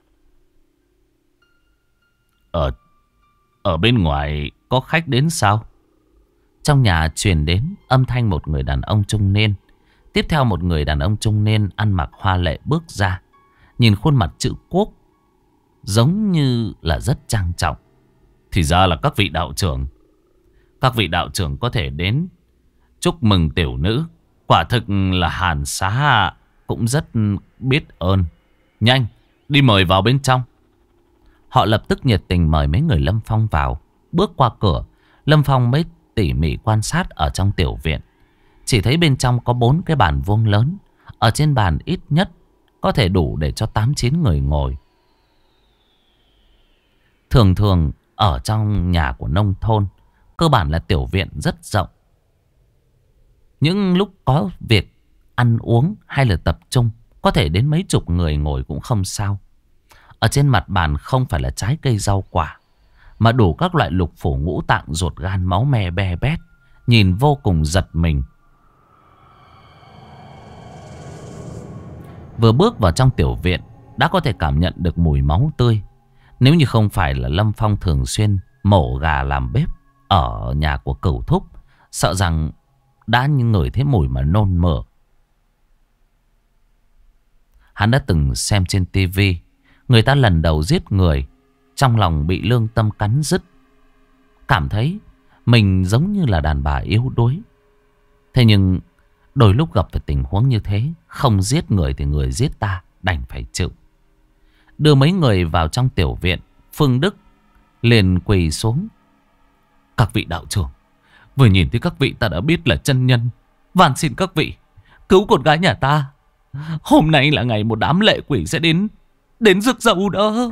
Ở bên ngoài có khách đến sao? Trong nhà truyền đến âm thanh một người đàn ông trung niên. Tiếp theo một người đàn ông trung niên ăn mặc hoa lệ bước ra. Nhìn khuôn mặt chữ quốc giống như là rất trang trọng. Thì ra là các vị đạo trưởng. Các vị đạo trưởng có thể đến chúc mừng tiểu nữ, quả thực là Hàn Xá cũng rất biết ơn. Nhanh, đi mời vào bên trong. Họ lập tức nhiệt tình mời mấy người Lâm Phong vào. Bước qua cửa, Lâm Phong mới tỉ mỉ quan sát ở trong tiểu viện. Chỉ thấy bên trong có 4 cái bàn vuông lớn. Ở trên bàn ít nhất có thể đủ để cho 8-9 người ngồi. Thường thường ở trong nhà của nông thôn, cơ bản là tiểu viện rất rộng. Những lúc có việc ăn uống hay là tập trung, có thể đến mấy chục người ngồi cũng không sao. Ở trên mặt bàn không phải là trái cây rau quả, mà đủ các loại lục phủ ngũ tạng, ruột gan máu me be bét, nhìn vô cùng giật mình. Vừa bước vào trong tiểu viện đã có thể cảm nhận được mùi máu tươi. Nếu như không phải là Lâm Phong thường xuyên mổ gà làm bếp ở nhà của Cửu Thúc, sợ rằng đã ngửi thấy mùi mà nôn mửa. Hắn đã từng xem trên tivi người ta lần đầu giết người, trong lòng bị lương tâm cắn rứt, cảm thấy mình giống như là đàn bà yếu đuối. Thế nhưng đôi lúc gặp phải tình huống như thế, không giết người thì người giết ta, đành phải chịu. Đưa mấy người vào trong tiểu viện, Phương Đức liền quỳ xuống. Các vị đạo trưởng, vừa nhìn thấy các vị ta đã biết là chân nhân. Van xin các vị cứu con gái nhà ta. Hôm nay là ngày một đám lệ quỷ sẽ đến rước dâu đó.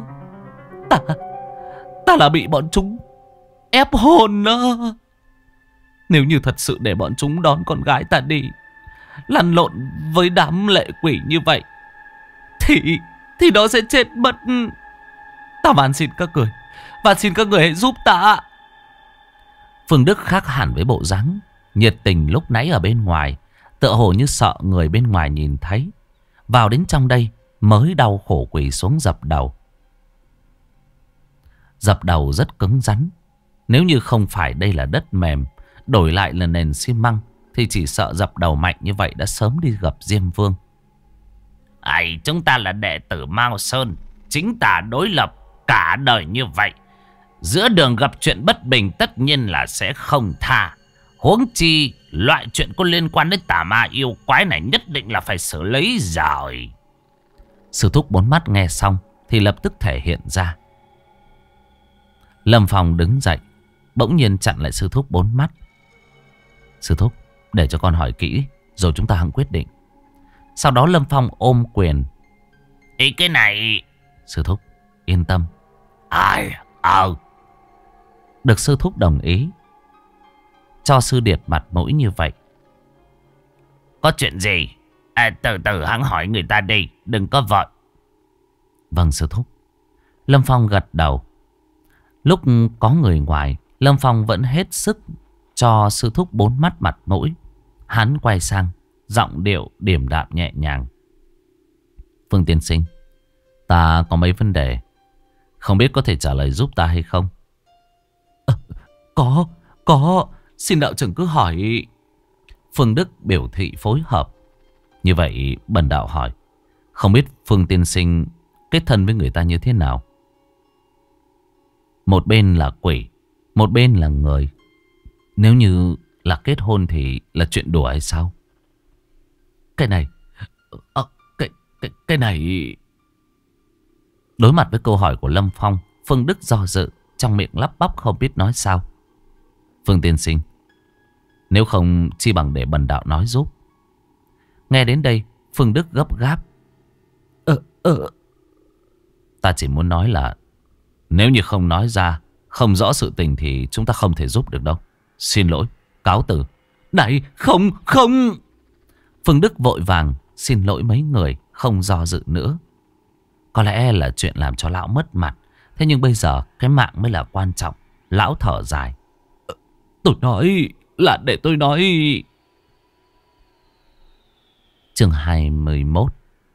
Ta là bị bọn chúng ép hồn đó. Nếu như thật sự để bọn chúng đón con gái ta đi, lăn lộn với đám lệ quỷ như vậy, thì nó sẽ chết mất. Ta van xin các người, van xin các người hãy giúp ta. Phương Đức khác hẳn với bộ dáng nhiệt tình lúc nãy ở bên ngoài, tựa hồ như sợ người bên ngoài nhìn thấy. Vào đến trong đây mới đau khổ quỳ xuống dập đầu. Dập đầu rất cứng rắn. Nếu như không phải đây là đất mềm, đổi lại là nền xi măng, thì chỉ sợ dập đầu mạnh như vậy đã sớm đi gặp Diêm Vương. Chúng ta là đệ tử Mao Sơn, chính tà đối lập cả đời như vậy. Giữa đường gặp chuyện bất bình tất nhiên là sẽ không tha. Huống chi loại chuyện có liên quan đến tà ma yêu quái này nhất định là phải xử lý rồi. Sư thúc bốn mắt nghe xong thì lập tức thể hiện ra. Lâm Phong đứng dậy, bỗng nhiên chặn lại sư thúc bốn mắt. Sư thúc, để cho con hỏi kỹ rồi chúng ta hẵng quyết định. Sau đó Lâm Phong ôm quyền. Ý cái này... Sư thúc, yên tâm. Ai? Được sư thúc đồng ý. Cho sư điệt mặt mũi như vậy. Có chuyện gì? Từ từ hẵng hỏi người ta đi, đừng có vội. Vâng sư thúc. Lâm Phong gật đầu. Lúc có người ngoài, Lâm Phong vẫn hết sức cho sư thúc bốn mắt mặt mũi. Hắn quay sang, giọng điệu điềm đạm nhẹ nhàng. Phương tiên sinh, ta có mấy vấn đề, không biết có thể trả lời giúp ta hay không? Có, xin đạo trưởng cứ hỏi. Phương Đức biểu thị phối hợp. Như vậy bần đạo hỏi, không biết Phương tiên sinh kết thân với người ta như thế nào? Một bên là quỷ, một bên là người. Nếu như là kết hôn thì là chuyện đùa hay sao? Cái này... Cái này... Đối mặt với câu hỏi của Lâm Phong, Phương Đức do dự, trong miệng lắp bắp không biết nói sao. Phương tiên sinh, nếu không chi bằng để bần đạo nói giúp. Nghe đến đây, Phương Đức gấp gáp. Ta chỉ muốn nói là nếu như không nói ra, không rõ sự tình thì chúng ta không thể giúp được đâu. Xin lỗi, cáo từ. Này, không. Phương Đức vội vàng xin lỗi mấy người, không do dự nữa. Có lẽ là chuyện làm cho lão mất mặt. Thế nhưng bây giờ cái mạng mới là quan trọng. Lão thở dài. Tôi nói là để tôi nói. Chương 21.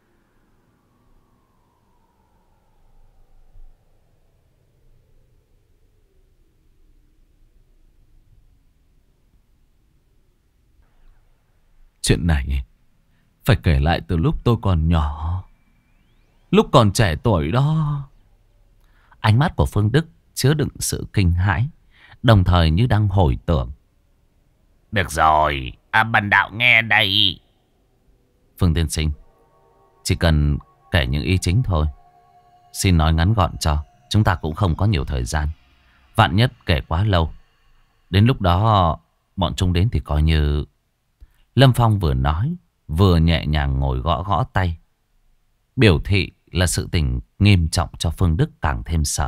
Chuyện này phải kể lại từ lúc tôi còn nhỏ, lúc còn trẻ tuổi đó. Ánh mắt của Phương Đức chứa đựng sự kinh hãi, đồng thời như đang hồi tưởng. Được rồi, bần đạo nghe đây. Phương tiên sinh, chỉ cần kể những ý chính thôi. Xin nói ngắn gọn cho, chúng ta cũng không có nhiều thời gian. Vạn nhất kể quá lâu, đến lúc đó bọn chúng đến thì coi như... Lâm Phong vừa nói vừa nhẹ nhàng ngồi gõ gõ tay, biểu thị là sự tình nghiêm trọng cho Phương Đức càng thêm sợ.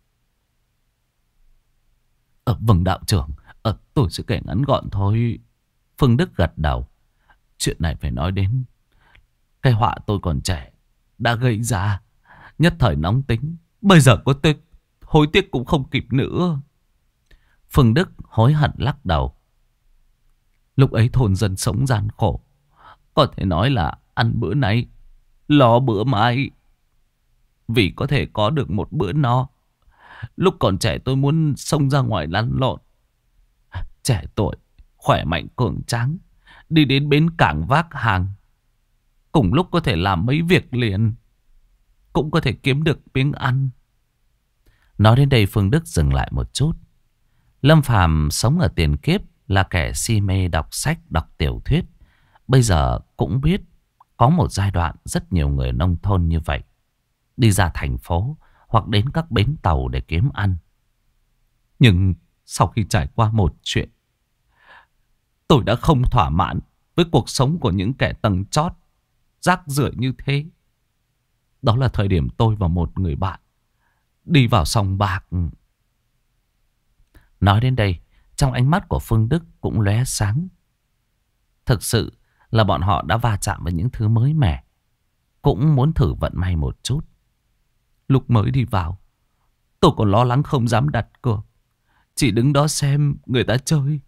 Vâng đạo trưởng, tôi sẽ kể ngắn gọn thôi. Phương Đức gật đầu. Chuyện này phải nói đến cái họa tôi còn trẻ đã gây ra. Nhất thời nóng tính, bây giờ có hối tiếc cũng không kịp nữa. Phương Đức hối hận lắc đầu. Lúc ấy thôn dân sống gian khổ, có thể nói là ăn bữa nay lo bữa mai. Vì có thể có được một bữa no, lúc còn trẻ tôi muốn xông ra ngoài lăn lộn. Trẻ tuổi, khỏe mạnh cường tráng, đi đến bến cảng vác hàng. Cùng lúc có thể làm mấy việc liền, cũng có thể kiếm được miếng ăn. Nói đến đây Phương Đức dừng lại một chút. Lâm Phàm sống ở tiền kiếp, là kẻ si mê đọc sách, đọc tiểu thuyết. Bây giờ cũng biết có một giai đoạn rất nhiều người nông thôn như vậy, đi ra thành phố hoặc đến các bến tàu để kiếm ăn. Nhưng sau khi trải qua một chuyện, tôi đã không thỏa mãn với cuộc sống của những kẻ tầng chót rác rưởi như thế. Đó là thời điểm tôi và một người bạn đi vào sòng bạc. Nói đến đây, trong ánh mắt của Phương Đức cũng lóe sáng. Thực sự là bọn họ đã va chạm với những thứ mới mẻ, cũng muốn thử vận may một chút. Lúc mới đi vào, tôi còn lo lắng không dám đặt cược, chỉ đứng đó xem người ta chơi.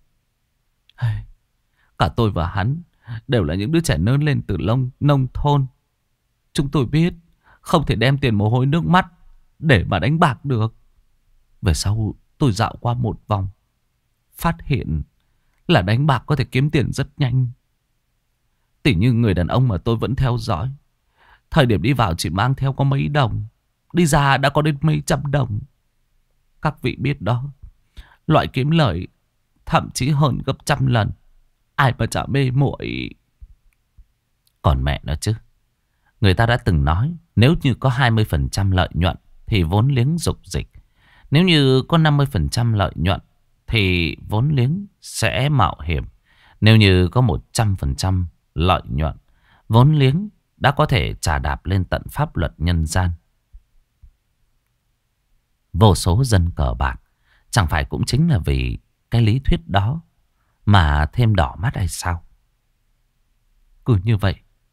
Cả tôi và hắn đều là những đứa trẻ lớn lên từ nông thôn. Chúng tôi biết không thể đem tiền mồ hôi nước mắt để mà đánh bạc được. Về sau tôi dạo qua một vòng, phát hiện là đánh bạc có thể kiếm tiền rất nhanh. Tỉ như người đàn ông mà tôi vẫn theo dõi, thời điểm đi vào chỉ mang theo có mấy đồng, đi ra đã có đến mấy trăm đồng. Các vị biết đó, loại kiếm lời thậm chí hơn gấp trăm lần. Ai mà chả mê muội. Còn mẹ nó chứ. Người ta đã từng nói nếu như có 20% lợi nhuận thì vốn liếng dục dịch. Nếu như có 50% lợi nhuận thì vốn liếng sẽ mạo hiểm. Nếu như có 100% lợi nhuận, vốn liếng đã có thể chà đạp lên tận pháp luật nhân gian. Vô số dân cờ bạc chẳng phải cũng chính là vì cái lý thuyết đó mà thêm đỏ mắt hay sao? Cứ như vậy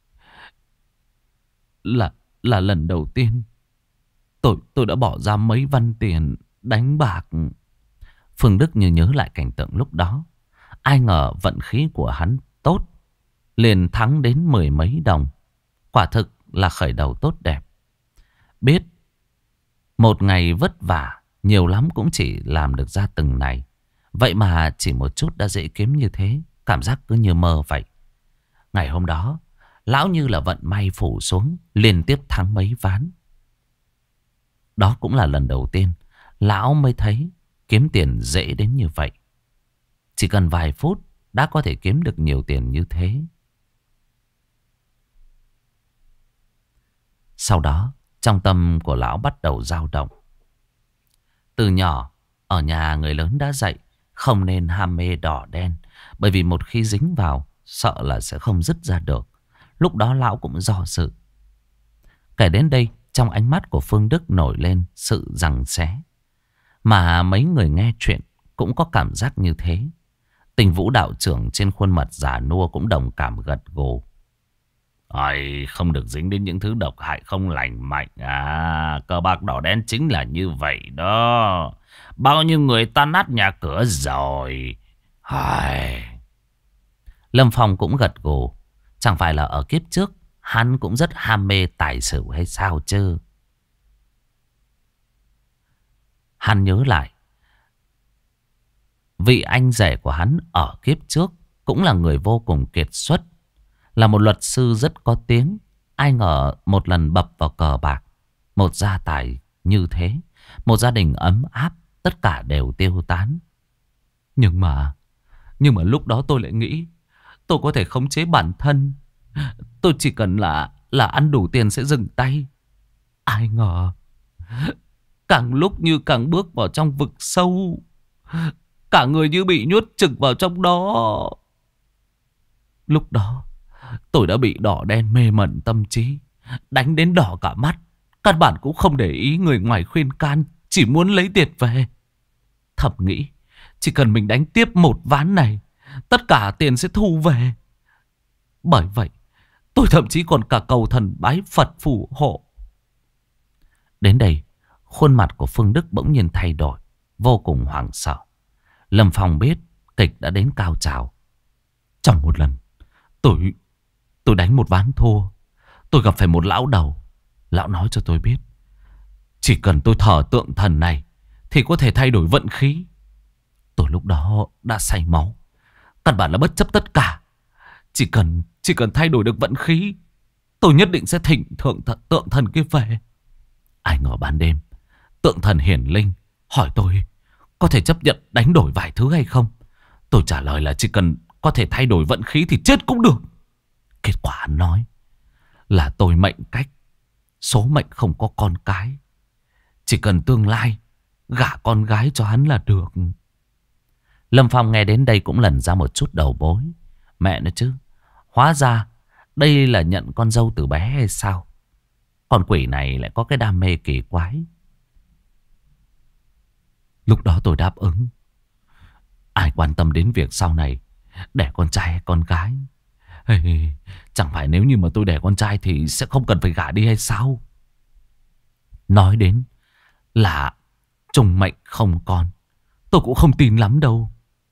là lần đầu tiên tôi đã bỏ ra mấy văn tiền đánh bạc. Phương Đức như nhớ lại cảnh tượng lúc đó. Ai ngờ vận khí của hắn tốt, liền thắng đến mười mấy đồng. Quả thực là khởi đầu tốt đẹp. Biết một ngày vất vả nhiều lắm cũng chỉ làm được ra từng này. Vậy mà chỉ một chút đã dễ kiếm như thế. Cảm giác cứ như mơ vậy. Ngày hôm đó lão như là vận may phủ xuống, liên tiếp thắng mấy ván. Đó cũng là lần đầu tiên lão mới thấy kiếm tiền dễ đến như vậy. Chỉ cần vài phút đã có thể kiếm được nhiều tiền như thế. Sau đó trong tâm của lão bắt đầu dao động. Từ nhỏ ở nhà người lớn đã dạy không nên ham mê đỏ đen, bởi vì một khi dính vào sợ là sẽ không dứt ra được. Lúc đó lão cũng do dự. Kể đến đây trong ánh mắt của Phương Đức nổi lên sự giằng xé. Mà mấy người nghe chuyện cũng có cảm giác như thế. Tình Vũ đạo trưởng trên khuôn mặt già nua cũng đồng cảm gật gù. Ôi, không được dính đến những thứ độc hại không lành mạnh à. Cờ bạc đỏ đen chính là như vậy đó. Bao nhiêu người tan nát nhà cửa rồi. Ai... Lâm Phong cũng gật gù. Chẳng phải là ở kiếp trước hắn cũng rất ham mê tài xỉu hay sao chứ. Hắn nhớ lại, vị anh rể của hắn ở kiếp trước cũng là người vô cùng kiệt xuất, là một luật sư rất có tiếng. Ai ngờ một lần bập vào cờ bạc, một gia tài như thế, một gia đình ấm áp, tất cả đều tiêu tán. Nhưng mà lúc đó tôi lại nghĩ tôi có thể khống chế bản thân. Tôi chỉ cần là ăn đủ tiền sẽ dừng tay. Ai ngờ càng lúc như càng bước vào trong vực sâu, cả người như bị nhốt chực vào trong đó. Lúc đó tôi đã bị đỏ đen mê mẩn tâm trí, đánh đến đỏ cả mắt. Căn bản cũng không để ý người ngoài khuyên can, chỉ muốn lấy tiền về. Thầm nghĩ chỉ cần mình đánh tiếp một ván này, tất cả tiền sẽ thu về. Bởi vậy tôi thậm chí còn cả cầu thần bái Phật phù hộ. Đến đây khuôn mặt của Phương Đức bỗng nhiên thay đổi, vô cùng hoảng sợ. Lâm Phong biết kịch đã đến cao trào. Trong một lần tôi đánh một ván thua, tôi gặp phải một lão đầu. Lão nói cho tôi biết chỉ cần tôi thờ tượng thần này thì có thể thay đổi vận khí. Tôi lúc đó đã say máu, căn bản là bất chấp tất cả. Chỉ cần thay đổi được vận khí, tôi nhất định sẽ thỉnh tượng thần kia về. Ai ngờ ban đêm tượng thần hiển linh hỏi tôi có thể chấp nhận đánh đổi vài thứ hay không. Tôi trả lời là chỉ cần có thể thay đổi vận khí thì chết cũng được. Kết quả hắn nói là tôi mệnh cách, số mệnh không có con cái, chỉ cần tương lai gả con gái cho hắn là được. Lâm Phong nghe đến đây cũng lần ra một chút đầu bối. Mẹ nó chứ, hóa ra đây là nhận con dâu từ bé hay sao? Con quỷ này lại có cái đam mê kỳ quái. Lúc đó tôi đáp ứng. Ai quan tâm đến việc sau này đẻ con trai hay con gái? Chẳng phải nếu như mà tôi đẻ con trai thì sẽ không cần phải gả đi hay sao? Nói đến là trùng mệnh không con, tôi cũng không tin lắm đâu.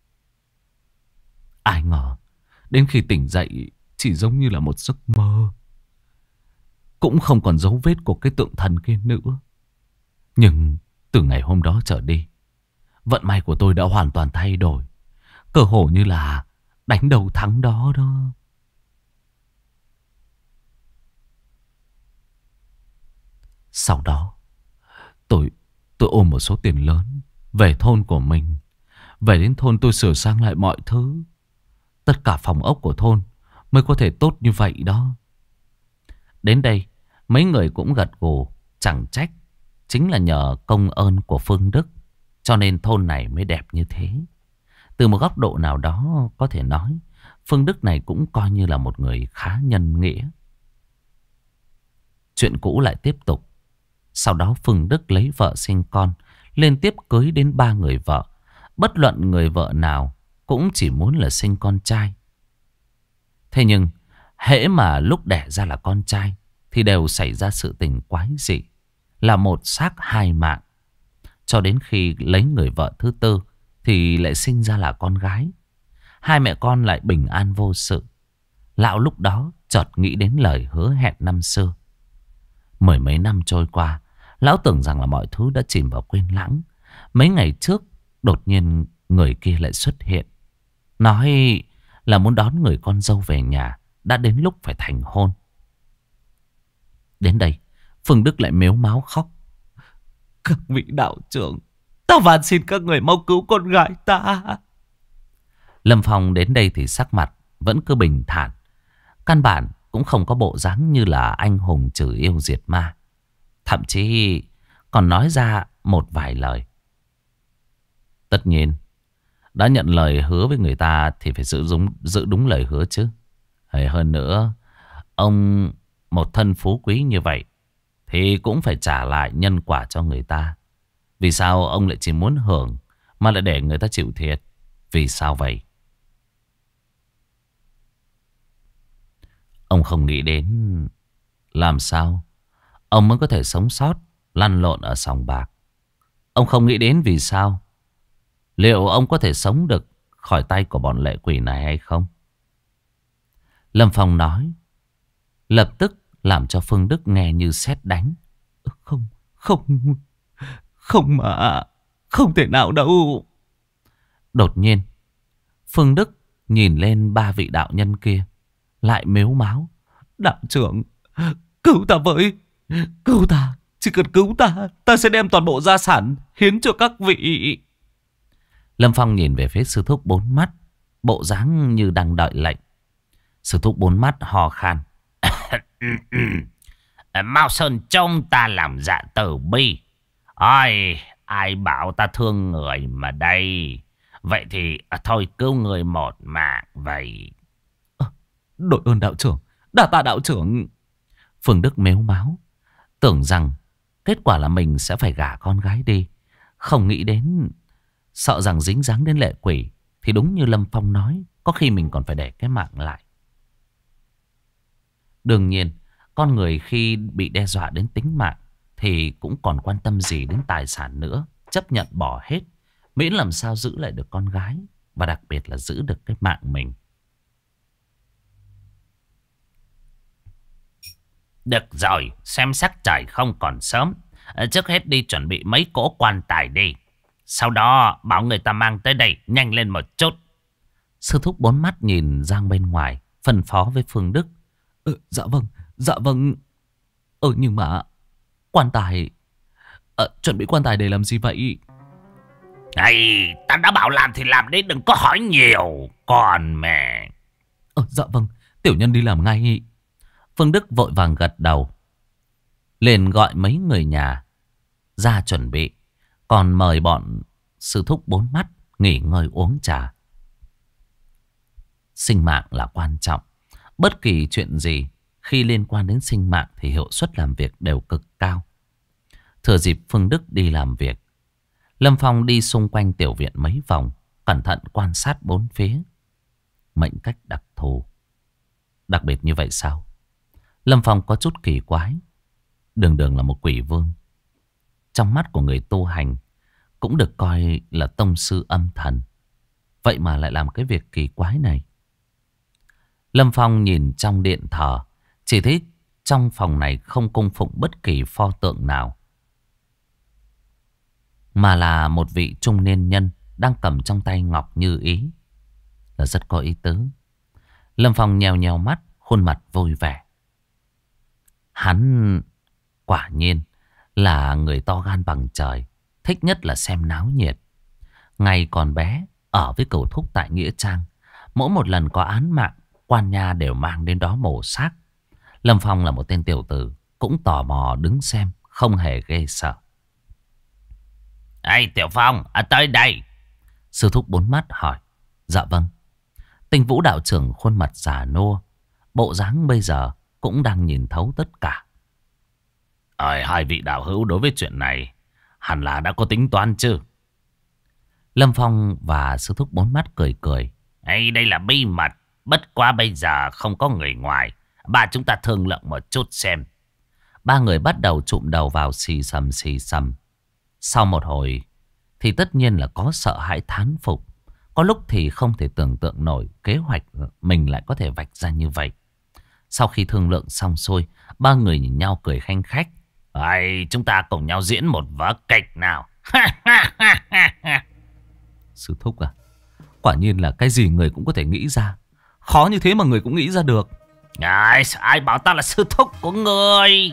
Ai ngờ đến khi tỉnh dậy chỉ giống như là một giấc mơ. Cũng không còn dấu vết của cái tượng thần kia nữa. Nhưng từ ngày hôm đó trở đi, vận may của tôi đã hoàn toàn thay đổi. Cơ hồ như là đánh đầu thắng đó đó. Sau đó tôi ôm một số tiền lớn về thôn của mình, Về đến thôn tôi sửa sang lại mọi thứ. Tất cả phòng ốc của thôn mới có thể tốt như vậy đó. Đến đây mấy người cũng gật gù. Chẳng trách, chính là nhờ công ơn của Phương Đức cho nên thôn này mới đẹp như thế. Từ một góc độ nào đó có thể nói Phương Đức này cũng coi như là một người khá nhân nghĩa. Chuyện cũ lại tiếp tục. Sau đó Phương Đức lấy vợ sinh con, liên tiếp cưới đến 3 người vợ. Bất luận người vợ nào cũng chỉ muốn là sinh con trai. Thế nhưng hễ mà lúc đẻ ra là con trai thì đều xảy ra sự tình quái dị, là một xác hai mạng. Cho đến khi lấy người vợ thứ tư thì lại sinh ra là con gái. Hai mẹ con lại bình an vô sự. Lão lúc đó chợt nghĩ đến lời hứa hẹn năm xưa. Mười mấy năm trôi qua, lão tưởng rằng là mọi thứ đã chìm vào quên lãng. Mấy ngày trước đột nhiên người kia lại xuất hiện, nói là muốn đón người con dâu về nhà, đã đến lúc phải thành hôn. Đến đây Phương Đức lại mếu máo khóc. Các vị đạo trưởng, ta van xin các người mau cứu con gái ta. Lâm Phong đến đây thì sắc mặt vẫn cứ bình thản. Căn bản cũng không có bộ dáng như là anh hùng trừ yêu diệt ma. Thậm chí còn nói ra một vài lời. Tất nhiên, đã nhận lời hứa với người ta thì phải giữ đúng lời hứa chứ. Hay hơn nữa, ông một thân phú quý như vậy thì cũng phải trả lại nhân quả cho người ta. Vì sao ông lại chỉ muốn hưởng mà lại để người ta chịu thiệt? Vì sao vậy? Ông không nghĩ đến làm sao ông mới có thể sống sót lăn lộn ở sòng bạc. Ông không nghĩ đến vì sao liệu ông có thể sống được khỏi tay của bọn lệ quỷ này hay không? Lâm Phong nói, lập tức làm cho Phương Đức nghe như sét đánh. Không mà, không thể nào đâu. Đột nhiên Phương Đức nhìn lên 3 vị đạo nhân kia, lại mếu máo. Đạo trưởng, cứu ta với, cứu ta, chỉ cần cứu ta, ta sẽ đem toàn bộ gia sản hiến cho các vị. Lâm Phong nhìn về phía sư thúc bốn mắt, bộ dáng như đang đợi lệnh. Sư thúc bốn mắt hò khan. Mao Sơn trông ta làm dạ từ bi. Ôi, ai bảo ta thương người mà đây. Vậy thì thôi cứu người một mạng vậy. Đội ơn đạo trưởng, đa tạ đạo trưởng. Phương Đức mếu máo, tưởng rằng kết quả là mình sẽ phải gả con gái đi. Không nghĩ đến, sợ rằng dính dáng đến lệ quỷ thì đúng như Lâm Phong nói, có khi mình còn phải để cái mạng lại. Đương nhiên, con người khi bị đe dọa đến tính mạng thì cũng còn quan tâm gì đến tài sản nữa. Chấp nhận bỏ hết, miễn làm sao giữ lại được con gái, và đặc biệt là giữ được cái mạng mình. Được rồi, xem sắc trời không còn sớm. Trước hết đi chuẩn bị mấy cỗ quan tài đi. Sau đó bảo người ta mang tới đây, nhanh lên một chút. Sư thúc bốn mắt nhìn Giang bên ngoài, phân phó với Phương Đức. Dạ vâng. Nhưng mà quan tài, chuẩn bị quan tài để làm gì vậy? Này, ta đã bảo làm thì làm đấy, đừng có hỏi nhiều. Còn mẹ. Dạ vâng, tiểu nhân đi làm ngay. Phương Đức vội vàng gật đầu, liền gọi mấy người nhà ra chuẩn bị, còn mời bọn sư thúc bốn mắt nghỉ ngơi uống trà. Sinh mạng là quan trọng. Bất kỳ chuyện gì khi liên quan đến sinh mạng thì hiệu suất làm việc đều cực cao. Thừa dịp Phương Đức đi làm việc, Lâm Phong đi xung quanh tiểu viện mấy vòng, cẩn thận quan sát bốn phía. Mệnh cách đặc thù, đặc biệt như vậy sao? Lâm Phong có chút kỳ quái. Đường là một quỷ vương, trong mắt của người tu hành cũng được coi là tông sư âm thần, vậy mà lại làm cái việc kỳ quái này. Lâm Phong nhìn trong điện thờ, chỉ thấy trong phòng này không cung phụng bất kỳ pho tượng nào, mà là một vị trung niên nhân đang cầm trong tay ngọc như ý, là rất có ý tứ. Lâm Phong nheo nheo mắt, khuôn mặt vui vẻ. Hắn quả nhiên là người to gan bằng trời, thích nhất là xem náo nhiệt. Ngày còn bé ở với cậu thúc tại Nghĩa Trang. Mỗi một lần có án mạng, quan nha đều mang đến đó mổ xác. Lâm Phong là một tên tiểu tử, cũng tò mò đứng xem, không hề ghê sợ. Ê Tiểu Phong, tới đây. Sư thúc bốn mắt hỏi. Dạ vâng. Tinh Vũ đạo trưởng khuôn mặt già nua, bộ dáng bây giờ cũng đang nhìn thấu tất cả. Hai vị đạo hữu đối với chuyện này hẳn là đã có tính toán chứ? Lâm Phong và sư thúc bốn mắt cười cười. Đây là bí mật, bất quá bây giờ không có người ngoài. Ba chúng ta thương lượng một chút xem. Ba người bắt đầu chụm đầu vào xì xầm xì xầm. Sau một hồi thì tất nhiên là có sợ hãi thán phục. Có lúc thì không thể tưởng tượng nổi kế hoạch mình lại có thể vạch ra như vậy. Sau khi thương lượng xong xuôi, ba người nhìn nhau cười khanh khách. Chúng ta cùng nhau diễn một vở kịch nào. Sư thúc à, quả nhiên là cái gì người cũng có thể nghĩ ra. Khó như thế mà người cũng nghĩ ra được. Ai bảo ta là sư thúc của người?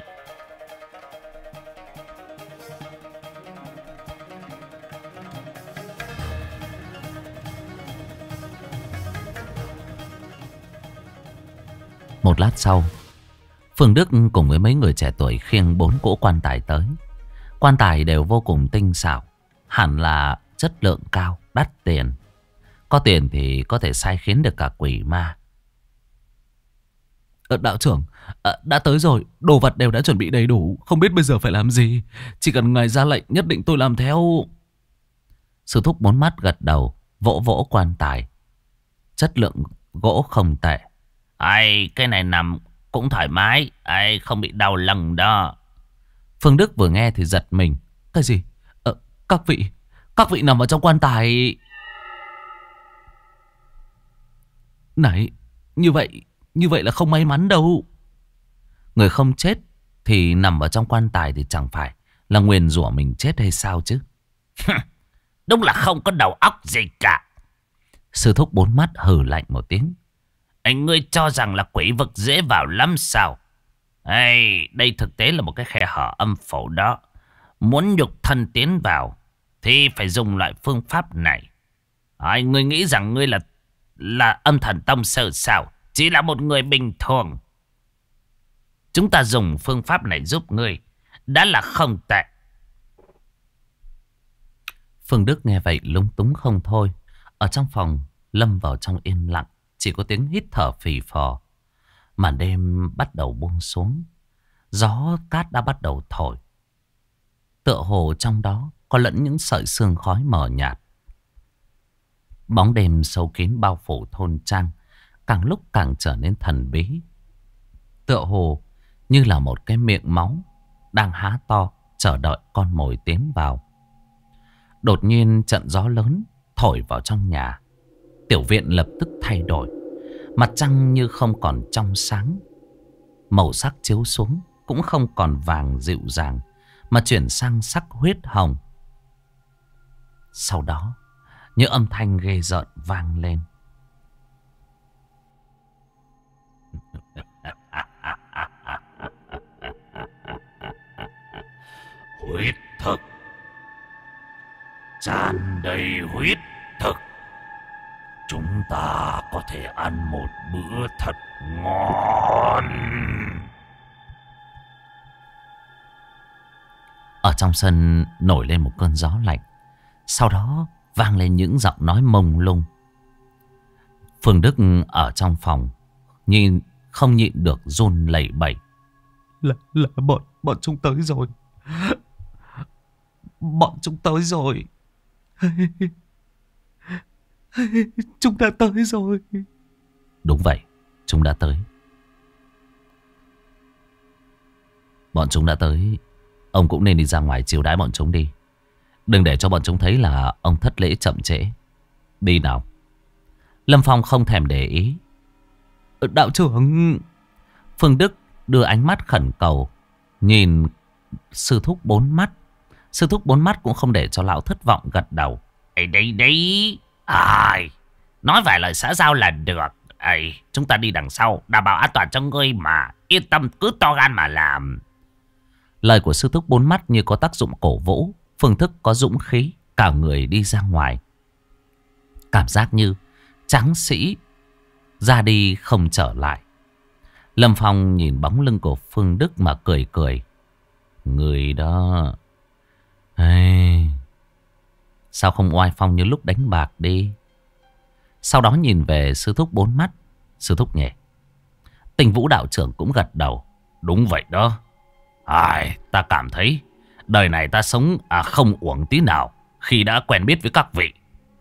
Một lát sau, Phương Đức cùng với mấy người trẻ tuổi khiêng 4 cỗ quan tài tới. Quan tài đều vô cùng tinh xảo, hẳn là chất lượng cao, đắt tiền. Có tiền thì có thể sai khiến được cả quỷ ma. Đạo trưởng, đã tới rồi, đồ vật đều đã chuẩn bị đầy đủ. Không biết bây giờ phải làm gì. Chỉ cần ngài ra lệnh nhất định tôi làm theo. Sư thúc bốn mắt gật đầu, vỗ vỗ quan tài. Chất lượng gỗ không tệ. Cái này nằm cũng thoải mái, không bị đau lưng đó. Phương Đức vừa nghe thì giật mình. Cái gì? Các vị nằm ở trong quan tài. Này, như vậy là không may mắn đâu. Người không chết thì nằm ở trong quan tài thì chẳng phải là nguyền rủa mình chết hay sao chứ? Đúng là không có đầu óc gì cả. Sư thúc bốn mắt hừ lạnh một tiếng. Ngươi cho rằng là quỷ vực dễ vào lắm sao? Đây thực tế là một cái khe hở âm phủ đó. Muốn nhục thân tiến vào thì phải dùng loại phương pháp này. Ngươi nghĩ rằng ngươi là âm thần tông sư sao? Chỉ là một người bình thường. Chúng ta dùng phương pháp này giúp ngươi đã là không tệ. Phương Đức nghe vậy lúng túng không thôi. Ở trong phòng lâm vào trong yên lặng, chỉ có tiếng hít thở phì phò. Màn đêm bắt đầu buông xuống, gió cát đã bắt đầu thổi. Tựa hồ trong đó có lẫn những sợi sương khói mờ nhạt. Bóng đêm sâu kín bao phủ thôn trang, càng lúc càng trở nên thần bí. Tựa hồ như là một cái miệng máu đang há to chờ đợi con mồi tiến vào. Đột nhiên trận gió lớn thổi vào trong nhà. Tiểu viện lập tức thay đổi. Mặt trăng như không còn trong sáng. Màu sắc chiếu xuống cũng không còn vàng dịu dàng, mà chuyển sang sắc huyết hồng. Sau đó những âm thanh ghê rợn vang lên. Huyết thực, tràn đầy huyết thực. Chúng ta có thể ăn một bữa thật ngon. Ở trong sân nổi lên một cơn gió lạnh. Sau đó vang lên những giọng nói mông lung. Phương Đức ở trong phòng không nhịn được run lẩy bẩy. Là bọn chúng tới rồi. Bọn chúng tới rồi. Chúng đã tới rồi. Đúng vậy, chúng đã tới. Bọn chúng đã tới. Ông cũng nên đi ra ngoài chiêu đãi bọn chúng đi. Đừng để cho bọn chúng thấy là ông thất lễ chậm trễ. Đi nào. Lâm Phong không thèm để ý. Đạo trưởng. Phương Đức đưa ánh mắt khẩn cầu nhìn sư thúc bốn mắt. Sư thúc bốn mắt cũng không để cho lão thất vọng, gật đầu. Đấy. Nói vài lời xã giao là được. Chúng ta đi đằng sau, đảm bảo an toàn cho ngươi mà. Yên tâm, cứ to gan mà làm. Lời của sư thúc bốn mắt như có tác dụng cổ vũ. Phương Thức có dũng khí, cả người đi ra ngoài. Cảm giác như tráng sĩ ra đi không trở lại. Lâm Phong nhìn bóng lưng của Phương Đức mà cười cười. Người đó... Ê, sao không oai phong như lúc đánh bạc đi. Sau đó nhìn về sư thúc bốn mắt. Sư thúc nhẹ. Tình Vũ đạo trưởng cũng gật đầu. Đúng vậy đó. Ta cảm thấy đời này ta sống không uổng tí nào khi đã quen biết với các vị.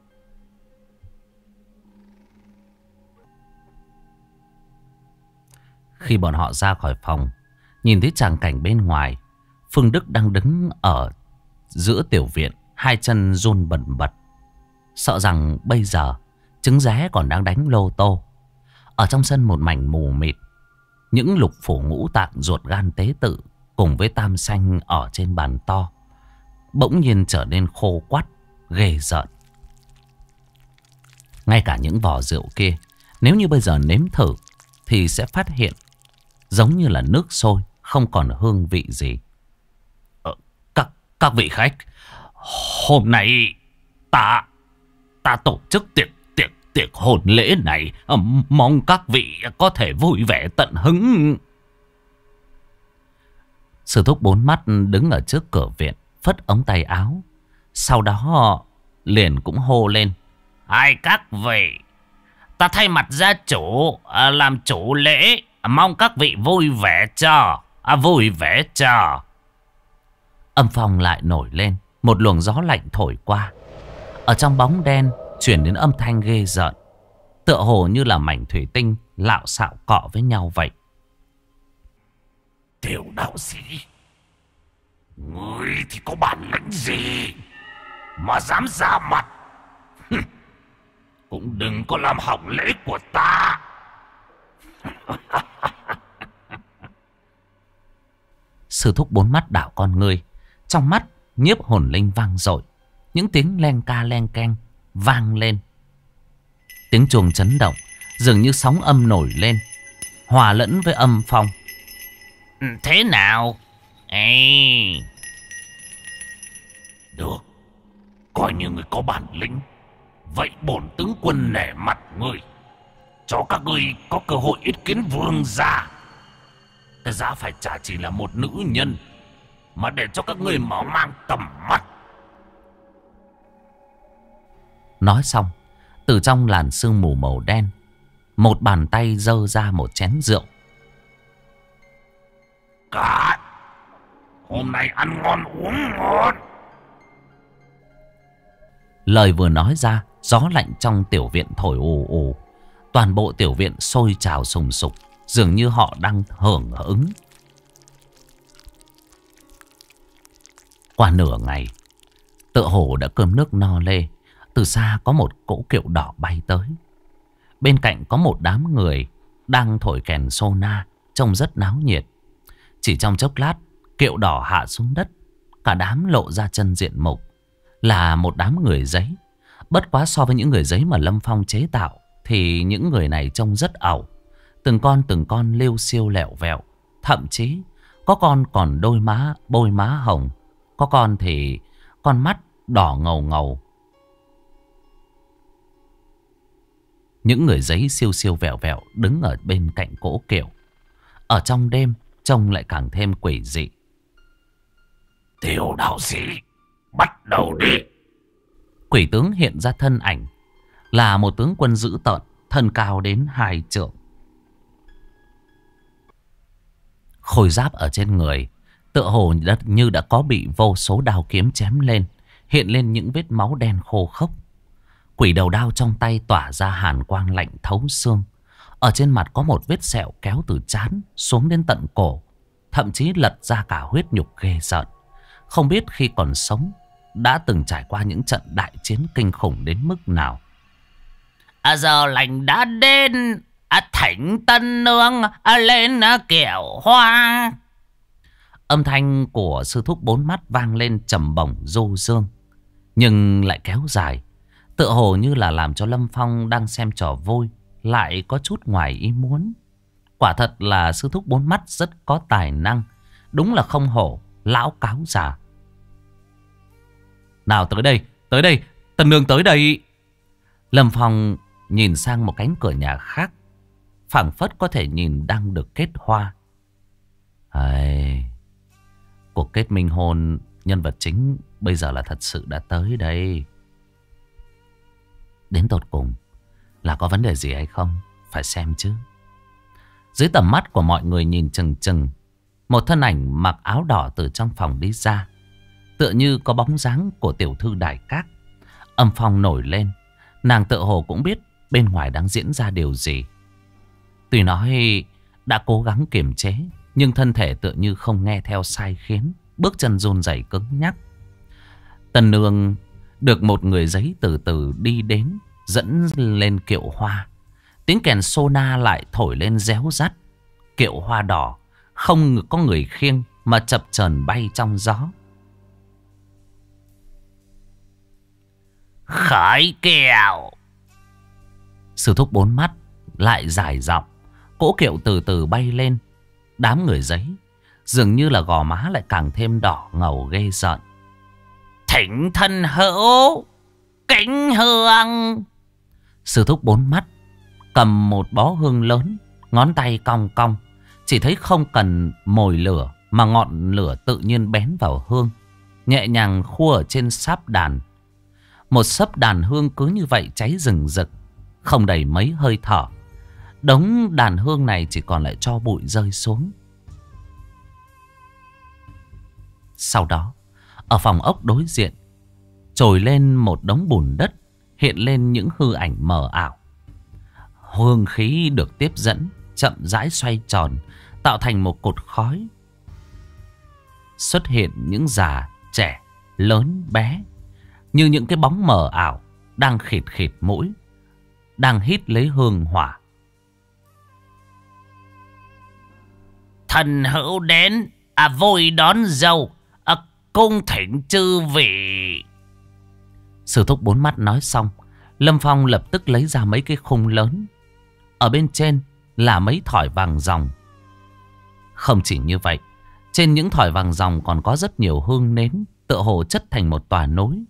Khi bọn họ ra khỏi phòng, nhìn thấy tràng cảnh bên ngoài, Phương Đức đang đứng ở giữa tiểu viện, hai chân run bần bật. Sợ rằng bây giờ trứng ré còn đang đánh lô tô. Ở trong sân một mảnh mù mịt, những lục phủ ngũ tạng ruột gan tế tự cùng với tam xanh ở trên bàn to bỗng nhiên trở nên khô quắt, ghê rợn. Ngay cả những vò rượu kia, nếu như bây giờ nếm thử thì sẽ phát hiện giống như là nước sôi, không còn hương vị gì. Các vị khách, hôm nay ta tổ chức tiệc hôn lễ này, mong các vị có thể vui vẻ tận hứng. Sư thúc bốn mắt đứng ở trước cửa viện, phất ống tay áo. Sau đó liền cũng hô lên. Các vị, ta thay mặt gia chủ làm chủ lễ, mong các vị vui vẻ cho. Vui vẻ cho. Âm phong lại nổi lên, một luồng gió lạnh thổi qua. Ở trong bóng đen chuyển đến âm thanh ghê rợn, tựa hồ như là mảnh thủy tinh lạo xạo cọ với nhau vậy. Tiểu đạo sĩ, ngươi thì có bản lĩnh gì mà dám ra mặt? Cũng đừng có làm hỏng lễ của ta. Sư thúc bốn mắt đảo con ngươi, trong mắt nhiếp hồn linh vang dội. Những tiếng len ca len keng vang lên. Tiếng chuông chấn động, dường như sóng âm nổi lên, hòa lẫn với âm phong. Thế nào? Được, coi như người có bản lĩnh. Vậy bổn tướng quân nể mặt ngươi, cho các ngươi có cơ hội yết kiến vương gia. Cái giá phải trả chỉ là một nữ nhân, mà để cho các ngươi mở mang tầm mắt. Nói xong, từ trong làn sương mù màu đen, một bàn tay giơ ra một chén rượu. Cả hôm nay ăn ngon uống ngon. Lời vừa nói ra, gió lạnh trong tiểu viện thổi ù ù. Toàn bộ tiểu viện sôi trào sùng sục, dường như họ đang hưởng ứng. Qua nửa ngày, tựa hồ đã cơm nước no lê, từ xa có một cỗ kiệu đỏ bay tới. Bên cạnh có một đám người đang thổi kèn sô na, trông rất náo nhiệt. Chỉ trong chốc lát, kiệu đỏ hạ xuống đất, cả đám lộ ra chân diện mục, là một đám người giấy. Bất quá so với những người giấy mà Lâm Phong chế tạo thì những người này trông rất ẩu. Từng con liêu xiêu lẹo vẹo, thậm chí có con còn bôi má hồng, có con thì con mắt đỏ ngầu ngầu. Những người giấy siêu siêu vẹo vẹo đứng ở bên cạnh cỗ kiệu. Ở trong đêm trông lại càng thêm quỷ dị. Tiểu đạo sĩ, bắt đầu đi. Quỷ tướng hiện ra thân ảnh, là một tướng quân dữ tợn, thân cao đến 2 trượng. Khôi giáp ở trên người tựa hồ như đã có bị vô số đao kiếm chém lên, hiện lên những vết máu đen khô khốc. Quỷ đầu đao trong tay tỏa ra hàn quang lạnh thấu xương. Ở trên mặt có một vết sẹo kéo từ trán xuống đến tận cổ, thậm chí lật ra cả huyết nhục ghê rợn. Không biết khi còn sống đã từng trải qua những trận đại chiến kinh khủng đến mức nào. Giờ lành đã đến, thỉnh tân nương lên kiệu hoa. Âm thanh của sư thúc bốn mắt vang lên trầm bổng du dương, nhưng lại kéo dài, tựa hồ như là làm cho Lâm Phong đang xem trò vui lại có chút ngoài ý muốn. Quả thật là sư thúc bốn mắt rất có tài năng, đúng là không hổ lão cáo già. Nào tới đây, tân nương tới đây. Lâm Phong nhìn sang một cánh cửa nhà khác, phảng phất có thể nhìn đang được kết hoa. Cuộc kết minh hôn nhân vật chính bây giờ là thật sự đã tới đây. Đến tột cùng là có vấn đề gì hay không, phải xem chứ. Dưới tầm mắt của mọi người nhìn chừng chừng, một thân ảnh mặc áo đỏ từ trong phòng đi ra, tựa như có bóng dáng của tiểu thư Đại Cát. Âm phong nổi lên, nàng tựa hồ cũng biết bên ngoài đang diễn ra điều gì. Tuy nói đã cố gắng kiềm chế, nhưng thân thể tựa như không nghe theo sai khiến, bước chân run rẩy cứng nhắc. Tân nương được một người giấy từ từ đi đến, dẫn lên kiệu hoa. Tiếng kèn sona lại thổi lên réo rắt. Kiệu hoa đỏ không có người khiêng mà chập chờn bay trong gió. Khởi kiệu. Sư thúc bốn mắt lại dài giọng. Cỗ kiệu từ từ bay lên. Đám người giấy dường như là gò má lại càng thêm đỏ ngầu ghê rợn. Thỉnh thân hữu kính hương. Sư thúc bốn mắt cầm một bó hương lớn, ngón tay cong cong. Chỉ thấy không cần mồi lửa mà ngọn lửa tự nhiên bén vào hương, nhẹ nhàng khua ở trên sáp đàn. Một sấp đàn hương cứ như vậy cháy rừng rực, không đầy mấy hơi thở. Đống đàn hương này chỉ còn lại tro bụi rơi xuống. Sau đó, ở phòng ốc đối diện, trồi lên một đống bùn đất, hiện lên những hư ảnh mờ ảo. Hương khí được tiếp dẫn, chậm rãi xoay tròn, tạo thành một cột khói. Xuất hiện những già, trẻ, lớn, bé, như những cái bóng mờ ảo, đang khịt khịt mũi, đang hít lấy hương hỏa. Thần hữu đến, vui đón dâu, cung thỉnh chư vị. Sư thúc bốn mắt nói xong, Lâm Phong lập tức lấy ra mấy cái khung lớn. Ở bên trên là mấy thỏi vàng ròng. Không chỉ như vậy, trên những thỏi vàng ròng còn có rất nhiều hương nến, tựa hồ chất thành một tòa núi.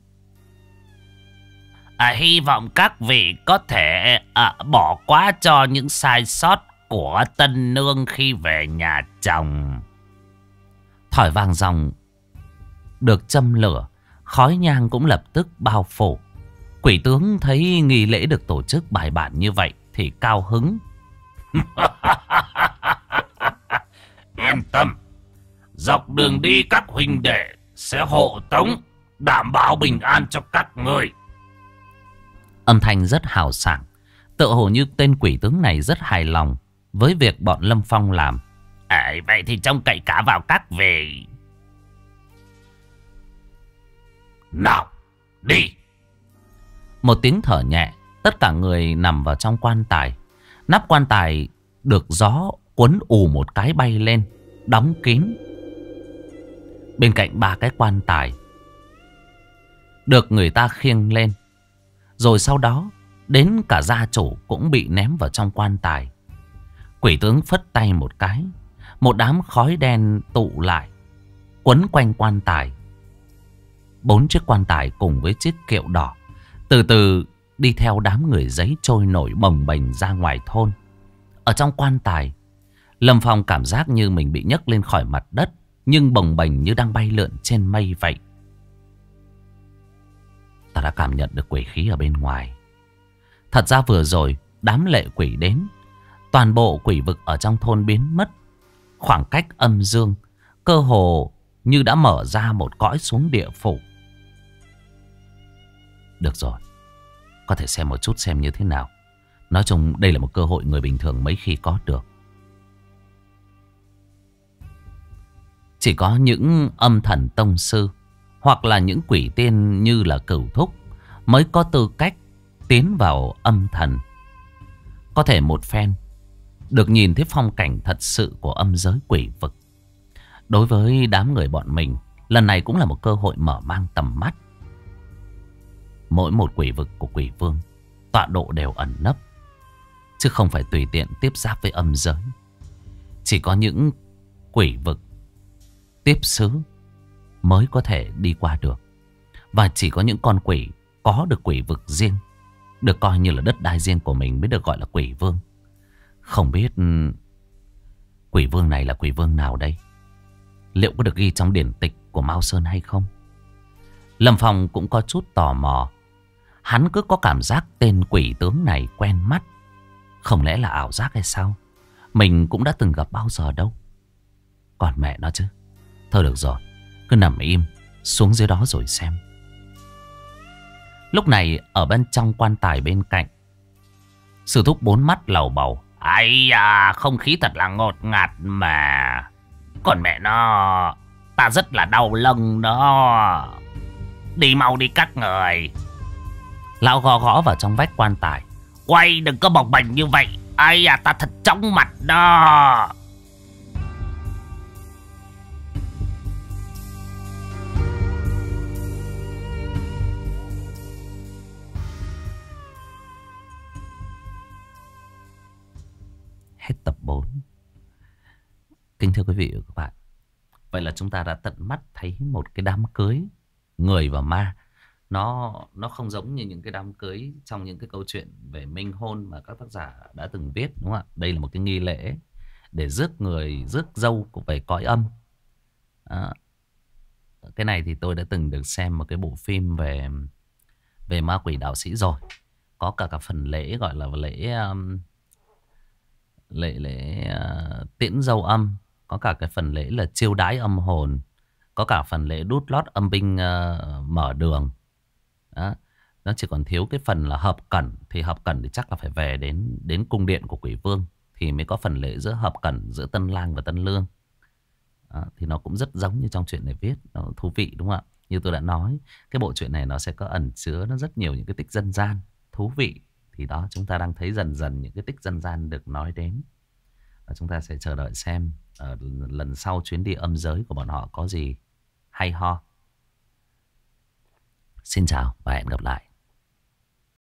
Hy vọng các vị có thể bỏ qua cho những sai sót của tân nương khi về nhà chồng. Thỏi vàng ròng được châm lửa, khói nhang cũng lập tức bao phủ. Quỷ tướng thấy nghi lễ được tổ chức bài bản như vậy thì cao hứng. Yên tâm, dọc đường đi các huynh đệ sẽ hộ tống, đảm bảo bình an cho các người. Âm thanh rất hào sảng, tựa hồ như tên quỷ tướng này rất hài lòng với việc bọn Lâm Phong làm. Vậy thì trông cậy cả vào các vị. Nào, đi. Một tiếng thở nhẹ, tất cả người nằm vào trong quan tài. Nắp quan tài được gió cuốn ù một cái bay lên, đóng kín. Bên cạnh ba cái quan tài được người ta khiêng lên. Rồi sau đó đến cả gia chủ cũng bị ném vào trong quan tài. Quỷ tướng phất tay một cái, một đám khói đen tụ lại, quấn quanh quan tài. 4 chiếc quan tài cùng với chiếc kiệu đỏ từ từ đi theo đám người giấy trôi nổi bồng bềnh ra ngoài thôn. Ở trong quan tài, Lâm Phong cảm giác như mình bị nhấc lên khỏi mặt đất, nhưng bồng bềnh như đang bay lượn trên mây vậy. Ta đã cảm nhận được quỷ khí ở bên ngoài. Thật ra vừa rồi đám lệ quỷ đến, toàn bộ quỷ vực ở trong thôn biến mất. Khoảng cách âm dương cơ hồ như đã mở ra một cõi xuống địa phủ. Được rồi, có thể xem một chút xem như thế nào. Nói chung đây là một cơ hội người bình thường mấy khi có được. Chỉ có những âm thần tông sư hoặc là những quỷ tiên như là Cửu Thúc mới có tư cách tiến vào âm thần. Có thể một phen được nhìn thấy phong cảnh thật sự của âm giới quỷ vực. Đối với đám người bọn mình, lần này cũng là một cơ hội mở mang tầm mắt. Mỗi một quỷ vực của quỷ vương tọa độ đều ẩn nấp, chứ không phải tùy tiện tiếp giáp với âm giới. Chỉ có những quỷ vực tiếp xứ mới có thể đi qua được. Và chỉ có những con quỷ có được quỷ vực riêng được coi như là đất đai riêng của mình mới được gọi là quỷ vương. Không biết quỷ vương này là quỷ vương nào đây? Liệu có được ghi trong điển tịch của Mao Sơn hay không? Lâm Phong cũng có chút tò mò. Hắn cứ có cảm giác tên quỷ tướng này quen mắt. Không lẽ là ảo giác hay sao? Mình cũng đã từng gặp bao giờ đâu. Còn mẹ nó chứ. Thôi được rồi, cứ nằm im xuống dưới đó rồi xem. Lúc này ở bên trong quan tài bên cạnh, Sư Thúc bốn mắt lầu bầu. Ây da, không khí thật là ngột ngạt mà. Còn mẹ nó, ta rất là đau lưng đó. Đi mau đi các người. Lão gõ gõ vào trong vách quan tài. Quay đừng có bộc bềnh như vậy. Ây da, ta thật chóng mặt đó. Hết tập 4. Kính thưa quý vị và các bạn, vậy là chúng ta đã tận mắt thấy một cái đám cưới người và ma. Nó không giống như những cái đám cưới trong những cái câu chuyện về minh hôn mà các tác giả đã từng viết, đúng không ạ? Đây là một cái nghi lễ để rước người, rước dâu về cõi âm. Đó. Cái này thì tôi đã từng được xem một cái bộ phim về ma quỷ đạo sĩ rồi. Có cả phần lễ gọi là lễ tiễn dâu âm. Có cả cái phần lễ là chiêu đãi âm hồn. Có cả phần lễ đút lót âm binh mở đường. Đó. Nó chỉ còn thiếu cái phần là hợp cẩn. Thì hợp cẩn thì chắc là phải về đến cung điện của quỷ vương thì mới có phần lễ giữa hợp cẩn giữa tân lang và tân lương. Đó. Thì nó cũng rất giống như trong chuyện này viết. Nó thú vị đúng không ạ? Như tôi đã nói, cái bộ truyện này nó sẽ có ẩn chứa nó rất nhiều những cái tích dân gian thú vị. Thì đó, chúng ta đang thấy dần dần những cái tích dân gian được nói đến. Và chúng ta sẽ chờ đợi xem lần sau chuyến đi âm giới của bọn họ có gì hay ho. Xin chào và hẹn gặp lại.